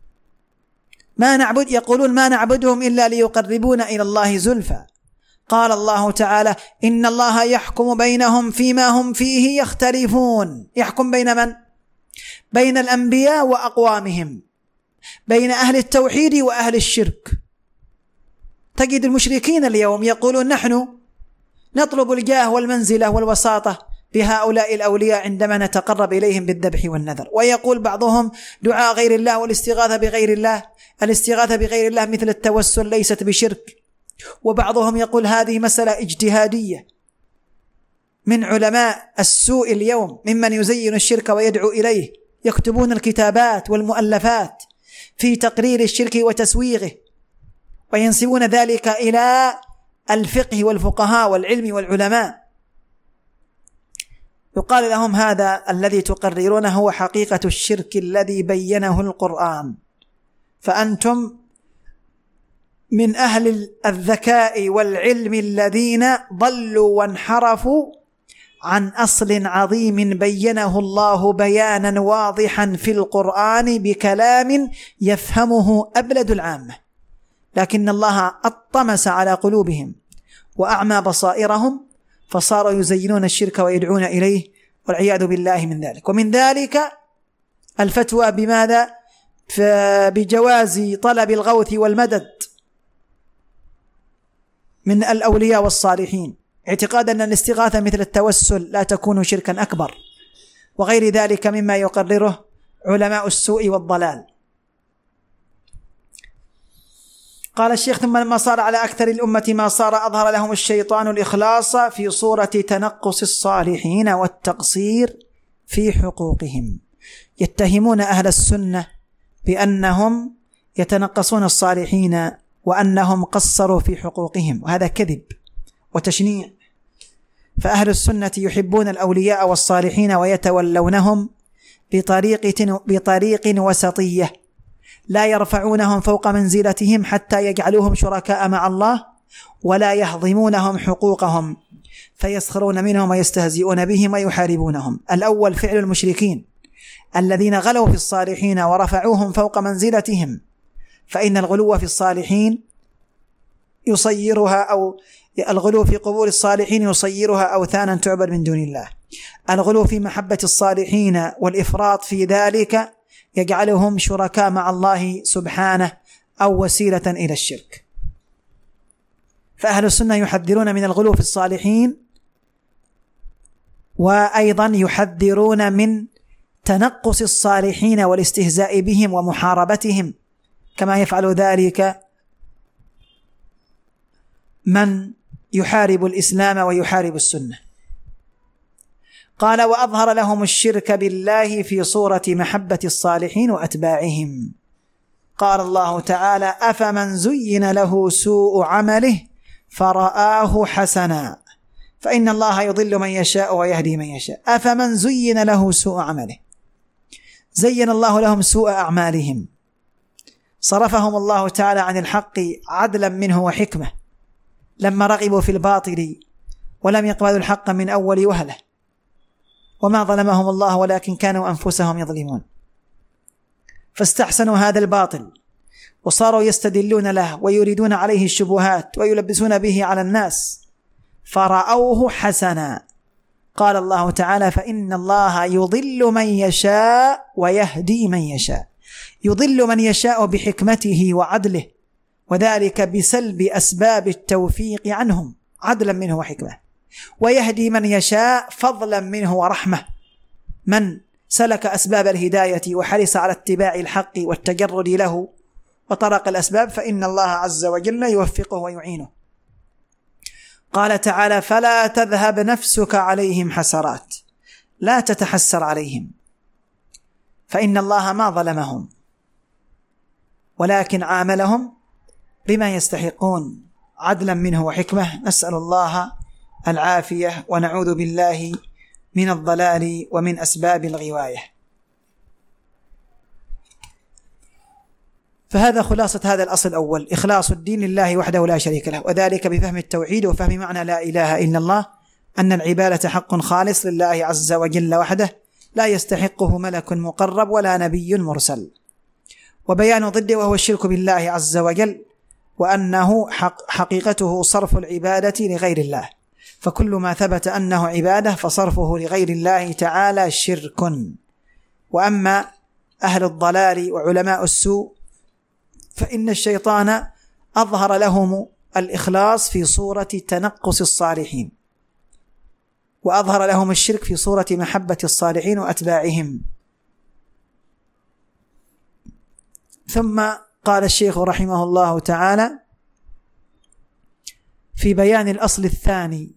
يقولون ما نعبدهم إلا ليقربونا إلى الله زلفى. قال الله تعالى إن الله يحكم بينهم فيما هم فيه يختلفون. يحكم بين من؟ بين الأنبياء وأقوامهم. بين أهل التوحيد وأهل الشرك. تجد المشركين اليوم يقولون نحن نطلب الجاه والمنزلة والوساطة بهؤلاء الأولياء عندما نتقرب إليهم بالذبح والنذر. ويقول بعضهم دعاء غير الله والاستغاثة بغير الله، الاستغاثة بغير الله مثل التوسل ليست بشرك. وبعضهم يقول هذه مسألة اجتهادية من علماء السوء اليوم ممن يزين الشرك ويدعو إليه، يكتبون الكتابات والمؤلفات في تقرير الشرك وتسويغه، وينسبون ذلك إلى الفقه والفقهاء والعلم والعلماء. يقال لهم هذا الذي تقررونه هو حقيقة الشرك الذي بينه القرآن، فأنتم من أهل الذكاء والعلم الذين ضلوا وانحرفوا عن أصل عظيم بينه الله بيانا واضحا في القرآن بكلام يفهمه أبلد العامة، لكن الله أطمس على قلوبهم وأعمى بصائرهم فصاروا يزينون الشرك ويدعون إليه، والعياذ بالله من ذلك. ومن ذلك الفتوى بماذا؟ بجواز طلب الغوث والمدد من الأولياء والصالحين، اعتقادا أن الاستغاثة مثل التوسل لا تكون شركا أكبر، وغير ذلك مما يقرره علماء السوء والضلال. قال الشيخ: ثم لما صار على أكثر الأمة ما صار أظهر لهم الشيطان الإخلاص في صورة تنقص الصالحين والتقصير في حقوقهم. يتهمون أهل السنة بأنهم يتنقصون الصالحين وأنهم قصروا في حقوقهم، وهذا كذب وتشنيع. فأهل السنة يحبون الأولياء والصالحين ويتولونهم بطريق وسطية، لا يرفعونهم فوق منزلتهم حتى يجعلوهم شركاء مع الله، ولا يهضمونهم حقوقهم فيسخرون منهم ويستهزئون بهم ويحاربونهم. الأول فعل المشركين الذين غلوا في الصالحين ورفعوهم فوق منزلتهم، فإن الغلو في الصالحين يصيرها أو الغلو في قبور الصالحين يصيرها أوثانا تعبد من دون الله. الغلو في محبة الصالحين والإفراط في ذلك يجعلهم شركاء مع الله سبحانه أو وسيلة إلى الشرك. فأهل السنة يحذرون من الغلو في الصالحين، وأيضا يحذرون من تنقص الصالحين والاستهزاء بهم ومحاربتهم، كما يفعل ذلك من يحارب الإسلام ويحارب السنة. قال: وأظهر لهم الشرك بالله في صورة محبة الصالحين وأتباعهم. قال الله تعالى: أفمن زين له سوء عمله فرآه حسنا فإن الله يضل من يشاء ويهدي من يشاء. أفمن زين له سوء عمله، زين الله لهم سوء أعمالهم، صرفهم الله تعالى عن الحق عدلا منه وحكمة لما رغبوا في الباطل ولم يقبلوا الحق من أول وهلة، وما ظلمهم الله ولكن كانوا أنفسهم يظلمون، فاستحسنوا هذا الباطل وصاروا يستدلون له ويريدون عليه الشبهات ويلبسون به على الناس، فرأوه حسنا. قال الله تعالى: فإن الله يضل من يشاء ويهدي من يشاء. يضل من يشاء بحكمته وعدله، وذلك بسلب أسباب التوفيق عنهم عدلا منه وحكمة، ويهدي من يشاء فضلا منه ورحمة. من سلك أسباب الهداية وحرص على اتباع الحق والتجرد له وطرق الأسباب فإن الله عز وجل يوفقه ويعينه. قال تعالى: فلا تذهب نفسك عليهم حسرات، لا تتحسر عليهم، فإن الله ما ظلمهم ولكن عاملهم بما يستحقون عدلا منه وحكمة. نسأل الله العافية ونعوذ بالله من الضلال ومن أسباب الغواية. فهذا خلاصة هذا الأصل الأول: إخلاص الدين لله وحده لا شريك له، وذلك بفهم التوحيد وفهم معنى لا إله إلا الله، أن العبادة حق خالص لله عز وجل وحده لا يستحقه ملك مقرب ولا نبي مرسل. وبيان ضده وهو الشرك بالله عز وجل، وأنه حقيقته صرف العبادة لغير الله، فكل ما ثبت أنه عبادة فصرفه لغير الله تعالى شرك. وأما أهل الضلال وعلماء السوء فإن الشيطان أظهر لهم الإخلاص في صورة تنقص الصالحين، وأظهر لهم الشرك في صورة محبة الصالحين وأتباعهم. ثم قال الشيخ رحمه الله تعالى في بيان الأصل الثاني،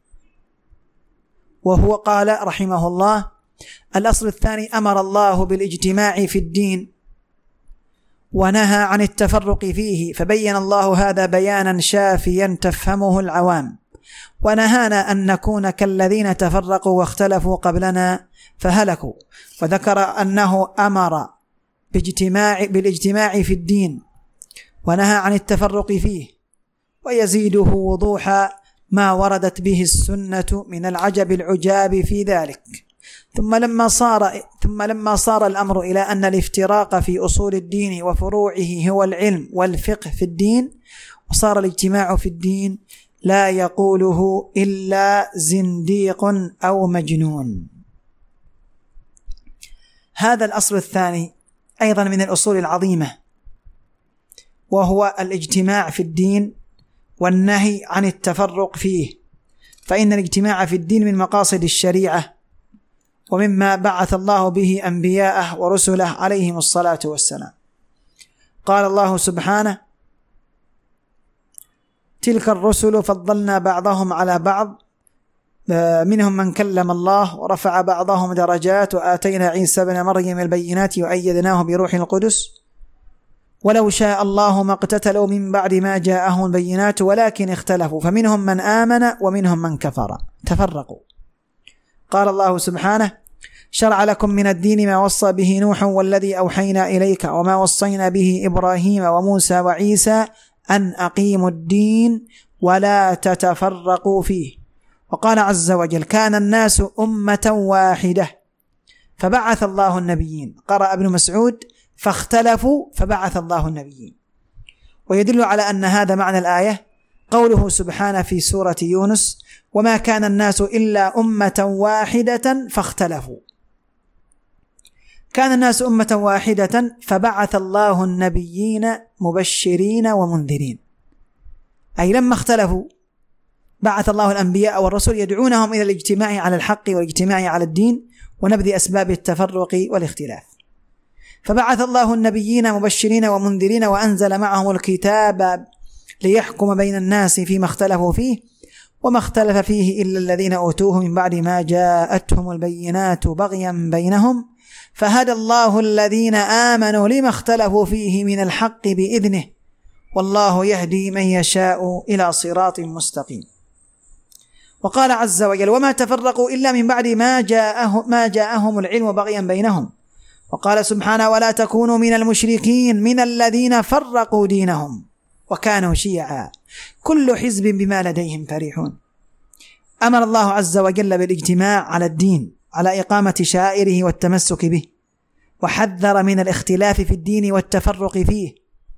وهو قال رحمه الله: الأصل الثاني: أمر الله بالاجتماع في الدين ونهى عن التفرق فيه، فبين الله هذا بيانا شافيا تفهمه العوام، ونهانا أن نكون كالذين تفرقوا واختلفوا قبلنا فهلكوا، وذكر أنه أمر بالاجتماع في الدين ونهى عن التفرق فيه، ويزيده وضوح ما وردت به السنة من العجب العجاب في ذلك. ثم لما صار الأمر إلى أن الافتراق في أصول الدين وفروعه هو العلم والفقه في الدين، وصار الاجتماع في الدين لا يقوله إلا زنديق أو مجنون. هذا الأصل الثاني أيضا من الأصول العظيمة، وهو الاجتماع في الدين والنهي عن التفرق فيه، فإن الاجتماع في الدين من مقاصد الشريعة، ومما بعث الله به أنبياءه ورسله عليهم الصلاة والسلام. قال الله سبحانه: تلك الرسل فضلنا بعضهم على بعض منهم من كلم الله ورفع بعضهم درجات وآتينا عيسى بن مريم البينات وأيدناه بروح القدس ولو شاء الله ما اقتتلوا من بعد ما جاءهم البينات ولكن اختلفوا فمنهم من آمن ومنهم من كفر تفرقوا. قال الله سبحانه: شرع لكم من الدين ما وصى به نوح والذي أوحينا إليك وما وصينا به إبراهيم وموسى وعيسى أن أقيموا الدين ولا تتفرقوا فيه. وقال عز وجل: كان الناس أمة واحدة فبعث الله النبيين. قرأ ابن مسعود: فاختلفوا فبعث الله النبيين. ويدل على أن هذا معنى الآية قوله سبحانه في سورة يونس: وما كان الناس إلا أمة واحدة فاختلفوا. كان الناس أمة واحدة فبعث الله النبيين مبشرين ومنذرين، أي لما اختلفوا بعث الله الأنبياء والرسل يدعونهم إلى الاجتماع على الحق والاجتماع على الدين ونبذ أسباب التفرق والاختلاف. فبعث الله النبيين مبشرين ومنذرين وأنزل معهم الكتاب ليحكم بين الناس فيما اختلفوا فيه وما اختلف فيه إلا الذين أوتوه من بعد ما جاءتهم البينات بغيا بينهم فهدى الله الذين آمنوا لما اختلفوا فيه من الحق بإذنه والله يهدي من يشاء إلى صراط مستقيم. وقال عز وجل: وما تفرقوا إلا من بعد ما جاءهم العلم بغيا بينهم. وقال سبحانه: ولا تكونوا من المشركين من الذين فرقوا دينهم وكانوا شيعا كل حزب بما لديهم فرحون. أمر الله عز وجل بالاجتماع على الدين على إقامة شائره والتمسك به، وحذر من الاختلاف في الدين والتفرق فيه،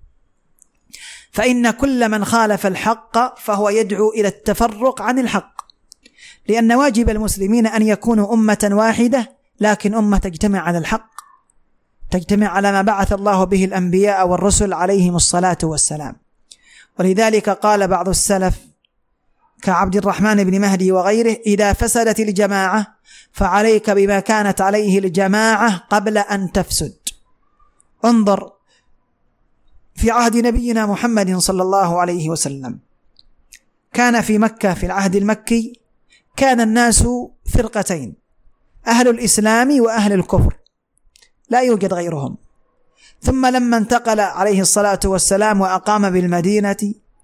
فإن كل من خالف الحق فهو يدعو إلى التفرق عن الحق، لأن واجب المسلمين أن يكونوا أمة واحدة، لكن أمة تجتمع على الحق، تجتمع على ما بعث الله به الأنبياء والرسل عليهم الصلاة والسلام. ولذلك قال بعض السلف كعبد الرحمن بن مهدي وغيره: إذا فسدت الجماعة فعليك بما كانت عليه الجماعة قبل أن تفسد. انظر في عهد نبينا محمد صلى الله عليه وسلم، كان في مكة في العهد المكي كان الناس فرقتين: أهل الإسلام وأهل الكفر، لا يوجد غيرهم. ثم لما انتقل عليه الصلاة والسلام وأقام بالمدينة،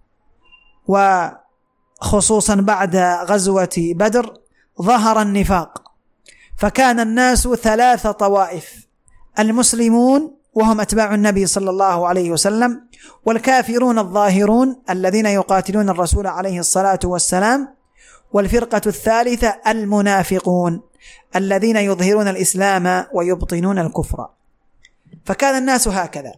وخصوصا بعد غزوة بدر، ظهر النفاق، فكان الناس 3 طوائف: المسلمون وهم أتباع النبي صلى الله عليه وسلم، والكافرون الظاهرون الذين يقاتلون الرسول عليه الصلاة والسلام، والفرقة الثالثة المنافقون الذين يظهرون الإسلام ويبطنون الكفر. فكان الناس هكذا،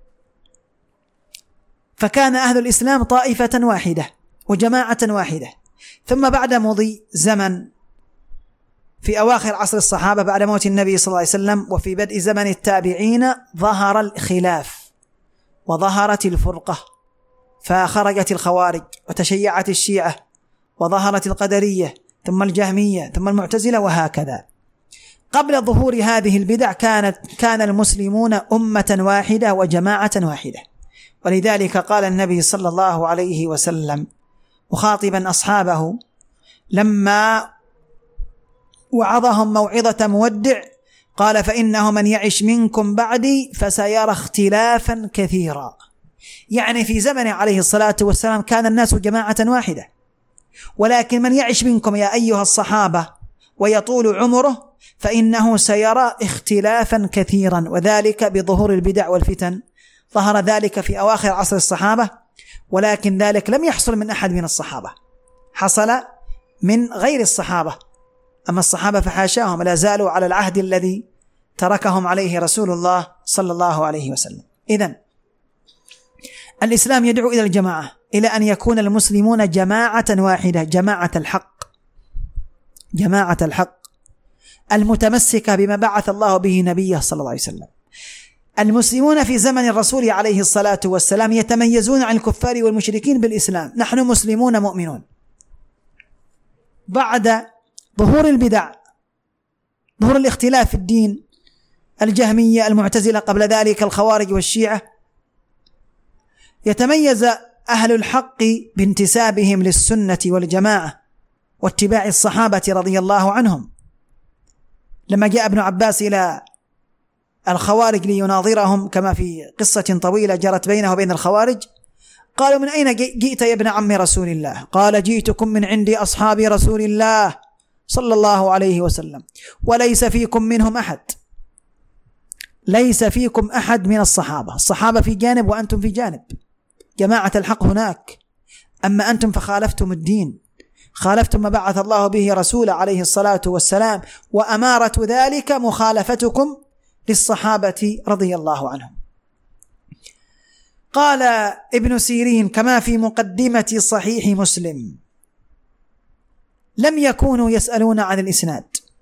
فكان أهل الإسلام طائفة واحدة وجماعة واحدة. ثم بعد مضي زمن في أواخر عصر الصحابة بعد موت النبي صلى الله عليه وسلم وفي بدء زمن التابعين ظهر الخلاف وظهرت الفرقة فخرجت الخوارج وتشيعت الشيعة وظهرت القدرية ثم الجهمية ثم المعتزلة وهكذا. قبل ظهور هذه البدع كان المسلمون أمة واحدة وجماعة واحدة، ولذلك قال النبي صلى الله عليه وسلم مخاطبا أصحابه لما وعظهم موعظة مودع قال: فإنه من يعش منكم بعدي فسيرى اختلافا كثيرا. يعني في زمن عليه الصلاة والسلام كان الناس جماعة واحدة، ولكن من يعش منكم يا أيها الصحابة ويطول عمره فإنه سيرى اختلافا كثيرا، وذلك بظهور البدع والفتن. ظهر ذلك في أواخر عصر الصحابة، ولكن ذلك لم يحصل من أحد من الصحابة، حصل من غير الصحابة. أما الصحابة فحاشاهم، لا زالوا على العهد الذي تركهم عليه رسول الله صلى الله عليه وسلم. إذن الإسلام يدعو إلى الجماعة، إلى أن يكون المسلمون جماعة واحدة، جماعة الحق، جماعة الحق المتمسكة بما بعث الله به نبيه صلى الله عليه وسلم. المسلمون في زمن الرسول عليه الصلاة والسلام يتميزون عن الكفار والمشركين بالإسلام. نحن مسلمون مؤمنون. بعد ظهور البدع، ظهور الاختلاف في الدين، الجهمية، المعتزلة، قبل ذلك الخوارج والشيعة، يتميز أهل الحق بانتسابهم للسنة والجماعة واتباع الصحابة رضي الله عنهم. لما جاء ابن عباس إلى الخوارج ليناظرهم، كما في قصة طويلة جرت بينه وبين الخوارج، قالوا: من أين جئت يا ابن عم رسول الله؟ قال: جئتكم من عند أصحاب رسول الله صلى الله عليه وسلم، وليس فيكم منهم أحد، ليس فيكم أحد من الصحابة. الصحابة في جانب وأنتم في جانب، جماعة الحق هناك. أما أنتم فخالفتم الدين، خالفتم ما بعث الله به رسول عليه الصلاة والسلام، وأمارة ذلك مخالفتكم للصحابة رضي الله عنهم. قال ابن سيرين كما في مقدمة صحيح مسلم: لم يكونوا يسألون عن الإسناد،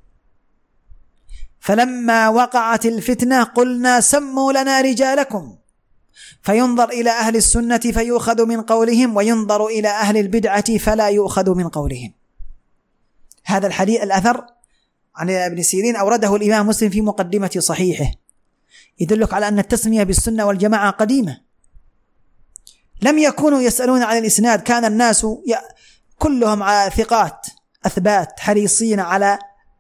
فلما وقعت الفتنة قلنا: سموا لنا رجالكم، فينظر إلى أهل السنة فيؤخذ من قولهم، وينظر إلى أهل البدعة فلا يؤخذ من قولهم. هذا الحديث الأثر عن ابن سيرين أورده الإمام مسلم في مقدمة صحيحه، يدلك على أن التسمية بالسنة والجماعة قديمة. لم يكونوا يسألون عن الإسناد، كان الناس كلهم ثقات أثبات حريصين على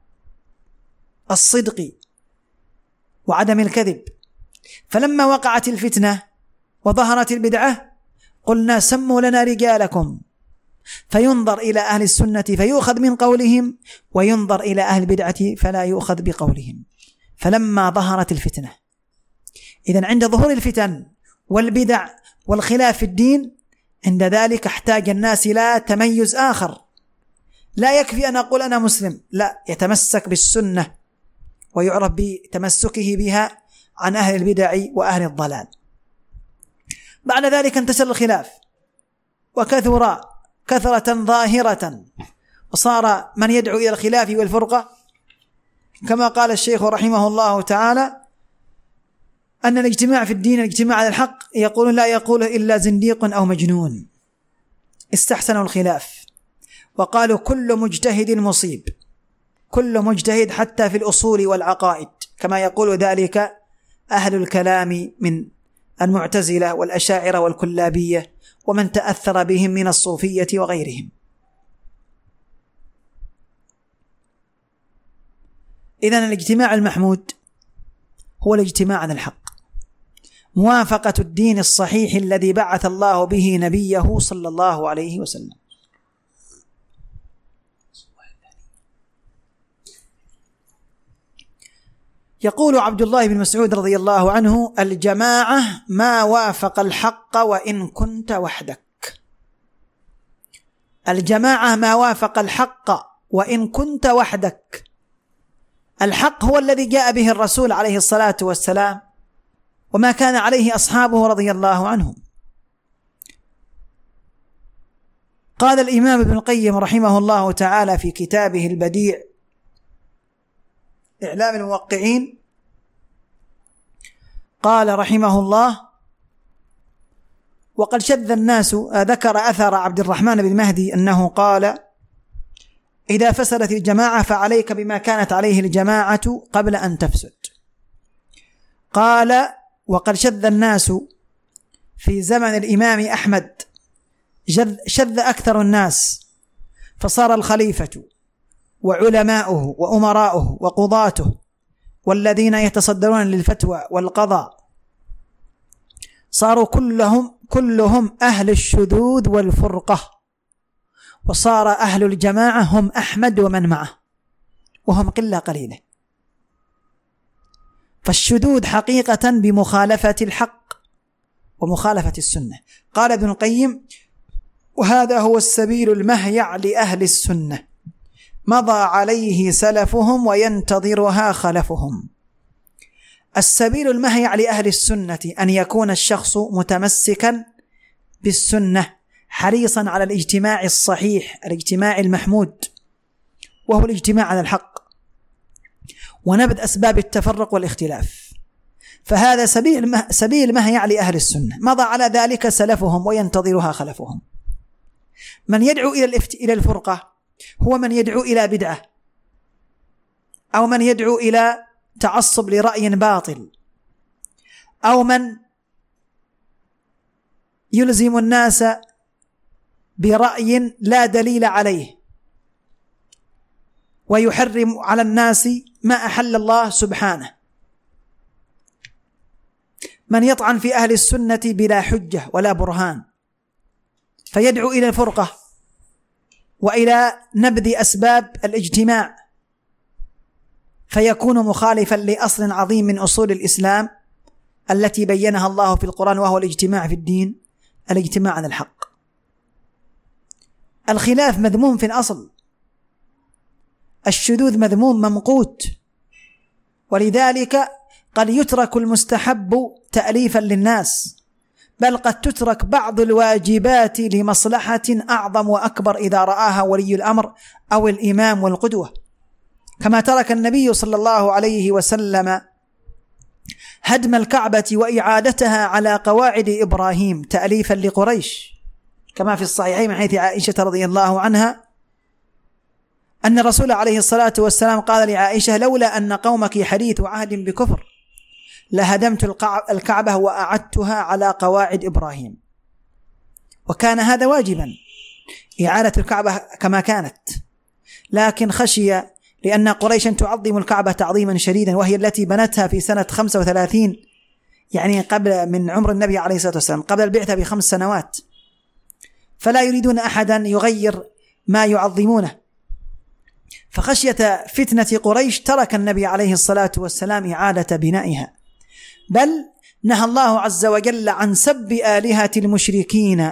الصدق وعدم الكذب. فلما وقعت الفتنة وظهرت البدعة قلنا: سموا لنا رجالكم، فينظر إلى أهل السنة فيؤخذ من قولهم، وينظر إلى أهل البدعة فلا يؤخذ بقولهم. فلما ظهرت الفتنة، إذن عند ظهور الفتن والبدع والخلاف في الدين، عند ذلك احتاج الناس إلى تميز آخر. لا يكفي أن أقول أنا مسلم، لا، يتمسك بالسنة ويعرف بتمسكه بها عن أهل البدع وأهل الضلال. بعد ذلك انتشر الخلاف وكثر كثرة ظاهرة، وصار من يدعو إلى الخلاف والفرقة كما قال الشيخ رحمه الله تعالى أن الاجتماع في الدين الاجتماع على الحق، يقولون لا يقوله إلا زنديق أو مجنون. استحسنوا الخلاف وقالوا: كل مجتهد مصيب، كل مجتهد حتى في الأصول والعقائد، كما يقول ذلك أهل الكلام من المعتزلة والأشاعرة والكلابية ومن تأثر بهم من الصوفية وغيرهم. إذن الاجتماع المحمود هو الاجتماع على الحق، موافقة الدين الصحيح الذي بعث الله به نبيه صلى الله عليه وسلم. يقول عبد الله بن مسعود رضي الله عنه: الجماعة ما وافق الحق وإن كنت وحدك. الجماعة ما وافق الحق وإن كنت وحدك. الحق هو الذي جاء به الرسول عليه الصلاة والسلام وما كان عليه أصحابه رضي الله عنهم. قال الإمام ابن القيم رحمه الله تعالى في كتابه البديع إعلام الموقعين، قال رحمه الله: وقد شذ الناس. ذكر أثر عبد الرحمن بن مهدي أنه قال: إذا فسدت الجماعة فعليك بما كانت عليه الجماعة قبل أن تفسد. قال: وقد شذ الناس في زمن الإمام أحمد، شذ أكثر الناس، فصار الخليفة وعلماؤه وأمراؤه وقضاته والذين يتصدرون للفتوى والقضاء صاروا كلهم أهل الشذوذ والفرقة، وصار أهل الجماعة هم أحمد ومن معه، وهم قلة قليلة. فالشذوذ حقيقة بمخالفة الحق ومخالفة السنة. قال ابن القيم: وهذا هو السبيل المهيع لأهل السنة، مضى عليه سلفهم وينتظرها خلفهم. السبيل المهيع لأهل السنة أن يكون الشخص متمسكا بالسنة، حريصا على الاجتماع الصحيح، الاجتماع المحمود، وهو الاجتماع على الحق، ونبذ أسباب التفرق والاختلاف. فهذا سبيل مهيع لأهل السنة، مضى على ذلك سلفهم وينتظرها خلفهم. من يدعو إلى الفرقة هو من يدعو إلى بدعة، أو من يدعو إلى تعصب لرأي باطل، أو من يلزم الناس برأي لا دليل عليه، ويحرم على الناس ما أحل الله سبحانه. من يطعن في أهل السنة بلا حجة ولا برهان، فيدعو إلى الفرقة وإلى نبذ أسباب الاجتماع، فيكون مخالفا لأصل عظيم من أصول الإسلام التي بينها الله في القرآن، وهو الاجتماع في الدين، الاجتماع على الحق. الخلاف مذموم في الأصل، الشذوذ مذموم ممقوت، ولذلك قد يترك المستحب تأليفا للناس، بل قد تترك بعض الواجبات لمصلحة أعظم وأكبر إذا رآها ولي الأمر أو الإمام والقدوة، كما ترك النبي صلى الله عليه وسلم هدم الكعبة وإعادتها على قواعد إبراهيم تأليفا لقريش، كما في الصحيحين من حديث عائشة رضي الله عنها أن الرسول عليه الصلاة والسلام قال لعائشة: لولا أن قومك حديث عهد بكفر لهدمت الكعبة وأعدتها على قواعد إبراهيم. وكان هذا واجبا، إعادة الكعبة كما كانت، لكن خشي لأن قريشا تعظم الكعبة تعظيما شديدا، وهي التي بنتها في سنة 35، يعني قبل من عمر النبي عليه الصلاة والسلام، قبل البعثة ب5 سنوات، فلا يريدون أحدا يغير ما يعظمونه. فخشية فتنة قريش ترك النبي عليه الصلاة والسلام إعادة بنائها، بل نهى الله عز وجل عن سب آلهة المشركين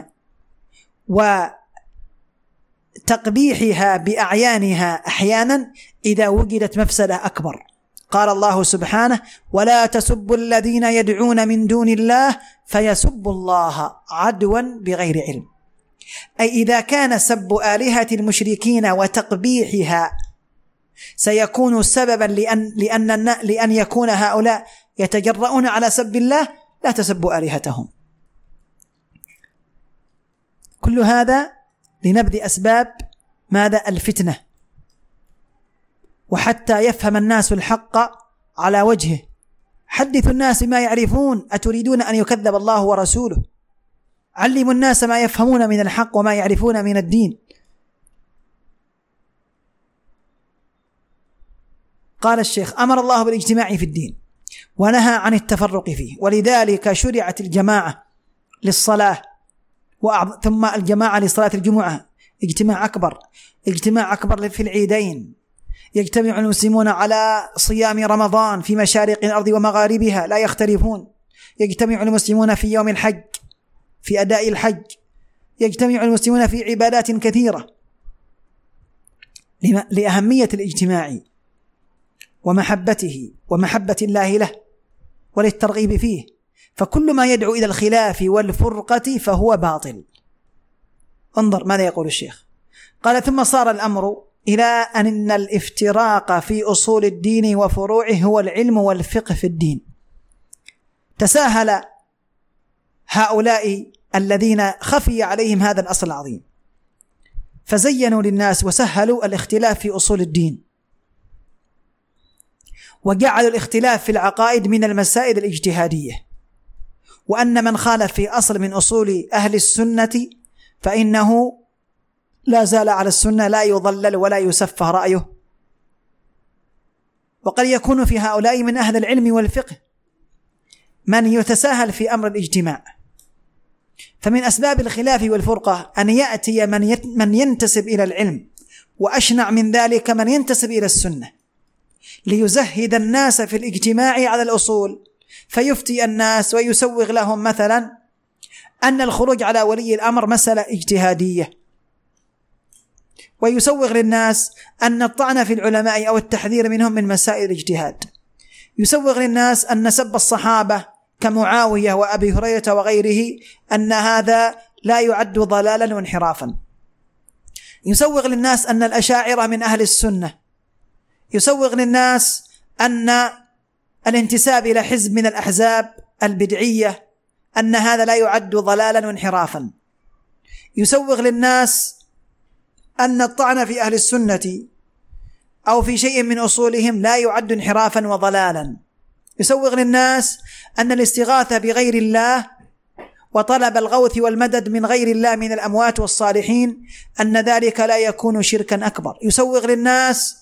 وتقبيحها بأعيانها أحيانا إذا وجدت مفسدة أكبر. قال الله سبحانه: ولا تسبوا الذين يدعون من دون الله فيسبوا الله عدوا بغير علم. أي إذا كان سب آلهة المشركين وتقبيحها سيكون سببا لأن يكون هؤلاء يتجرؤون على سب الله، لا تسبوا آلهتهم. كل هذا لنبذ أسباب ماذا؟ الفتنة، وحتى يفهم الناس الحق على وجهه. حدثوا الناس ما يعرفون، أتريدون أن يكذب الله ورسوله؟ علموا الناس ما يفهمون من الحق وما يعرفون من الدين. قال الشيخ: أمر الله بالاجتماع في الدين ونهى عن التفرق فيه، ولذلك شرعت الجماعة للصلاة، ثم الجماعة لصلاة الجمعة، اجتماع أكبر في العيدين، يجتمع المسلمون على صيام رمضان في مشارق الأرض ومغاربها لا يختلفون، يجتمع المسلمون في يوم الحج في أداء الحج، يجتمع المسلمون في عبادات كثيرة، لأهمية الاجتماع ومحبته ومحبة الله له وللترغيب فيه. فكل ما يدعو إلى الخلاف والفرقة فهو باطل. انظر ماذا يقول الشيخ. قال: ثم صار الأمر إلى أن الافتراق في أصول الدين وفروعه هو العلم والفقه في الدين. تساهل هؤلاء الذين خفي عليهم هذا الأصل العظيم، فزينوا للناس وسهلوا الاختلاف في أصول الدين، وجعلوا الاختلاف في العقائد من المسائل الاجتهادية، وأن من خالف في أصل من أصول أهل السنة فإنه لا زال على السنة، لا يضلل ولا يسفه رأيه. وقد يكون في هؤلاء من أهل العلم والفقه من يتساهل في أمر الاجتماع. فمن أسباب الخلاف والفرقة أن يأتي من ينتسب إلى العلم، وأشنع من ذلك من ينتسب إلى السنة، ليزهد الناس في الاجتماع على الأصول، فيفتي الناس ويسوغ لهم مثلا أن الخروج على ولي الأمر مسألة اجتهادية، ويسوغ للناس أن الطعن في العلماء أو التحذير منهم من مسائل الاجتهاد، يسوغ للناس أن سب الصحابة كمعاوية وأبي هريرة وغيره أن هذا لا يعد ضلالا وانحرافا، يسوغ للناس أن الأشاعرة من أهل السنة، يسوغ للناس أن الانتساب إلى حزب من الأحزاب البدعية أن هذا لا يعد ضلالا وانحرافا، يسوغ للناس أن الطعن في أهل السنة أو في شيء من أصولهم لا يعد انحرافا وضلالا، يسوغ للناس أن الاستغاثة بغير الله وطلب الغوث والمدد من غير الله من الأموات والصالحين أن ذلك لا يكون شركا أكبر، يسوغ للناس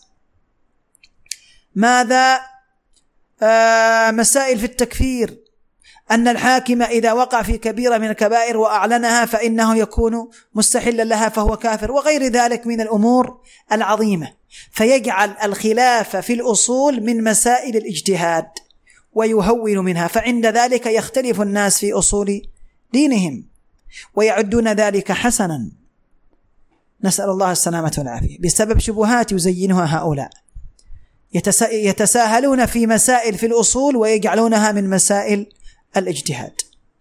ماذا مسائل في التكفير، أن الحاكم إذا وقع في كبيرة من الكبائر وأعلنها فإنه يكون مستحلا لها فهو كافر، وغير ذلك من الأمور العظيمة، فيجعل الخلاف في الأصول من مسائل الاجتهاد ويهون منها، فعند ذلك يختلف الناس في أصول دينهم ويعدون ذلك حسنا، نسأل الله السلامة والعافية، بسبب شبهات يزينها هؤلاء، يتساهلون في مسائل في الأصول ويجعلونها من مسائل الاجتهاد.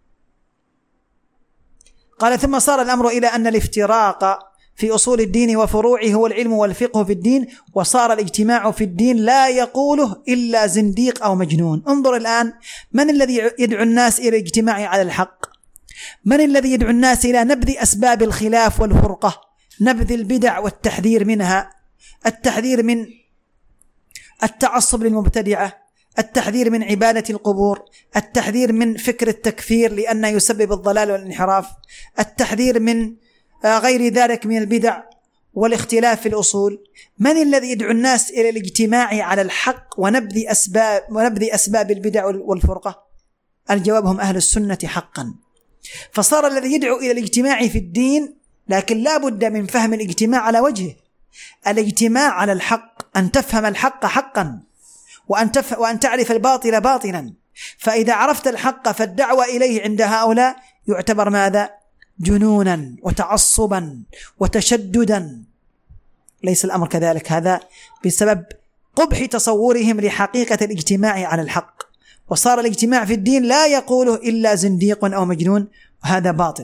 قال: ثم صار الأمر إلى أن الافتراق في أصول الدين وفروعه هو العلم والفقه في الدين، وصار الاجتماع في الدين لا يقوله إلا زنديق أو مجنون. انظر الآن، من الذي يدعو الناس إلى الاجتماع على الحق؟ من الذي يدعو الناس إلى نبذ أسباب الخلاف والفرقة، نبذ البدع والتحذير منها، التحذير من التعصب للمبتدعة، التحذير من عبادة القبور، التحذير من فكر التكفير لأنه يسبب الضلال والانحراف، التحذير من غير ذلك من البدع والاختلاف في الأصول؟ من الذي يدعو الناس إلى الاجتماع على الحق ونبذ أسباب البدع والفرقة؟ الجواب هم أهل السنة حقا. فصار الذي يدعو إلى الاجتماع في الدين، لكن لا بد من فهم الاجتماع على وجهه، الاجتماع على الحق، أن تفهم الحق حقا، وأن تعرف الباطل باطلا. فإذا عرفت الحق فالدعوة إليه عند هؤلاء يعتبر ماذا؟ جنونا وتعصبا وتشددا. ليس الأمر كذلك، هذا بسبب قبح تصورهم لحقيقة الاجتماع على الحق، وصار الاجتماع في الدين لا يقوله إلا زنديق أو مجنون، وهذا باطل.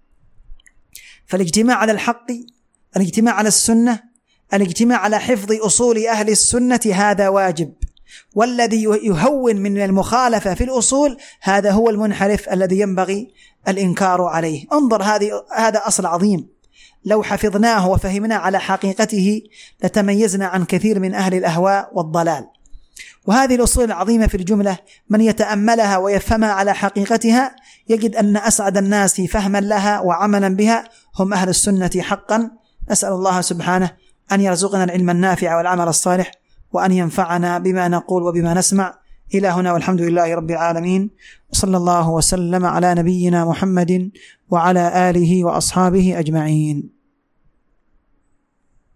فالاجتماع على الحق، الاجتماع على السنة، الاجتماع على حفظ أصول أهل السنة هذا واجب، والذي يهون من المخالفة في الأصول هذا هو المنحرف الذي ينبغي الإنكار عليه. انظر، هذا أصل عظيم، لو حفظناه وفهمناه على حقيقته لتميزنا عن كثير من أهل الأهواء والضلال. وهذه الأصول العظيمة في الجملة من يتأملها ويفهمها على حقيقتها يجد أن أسعد الناس فهما لها وعملا بها هم أهل السنة حقا. نسأل الله سبحانه أن يرزقنا العلم النافع والعمل الصالح، وأن ينفعنا بما نقول وبما نسمع. إلى هنا، والحمد لله رب العالمين، وصلى الله وسلم على نبينا محمد وعلى آله وأصحابه أجمعين.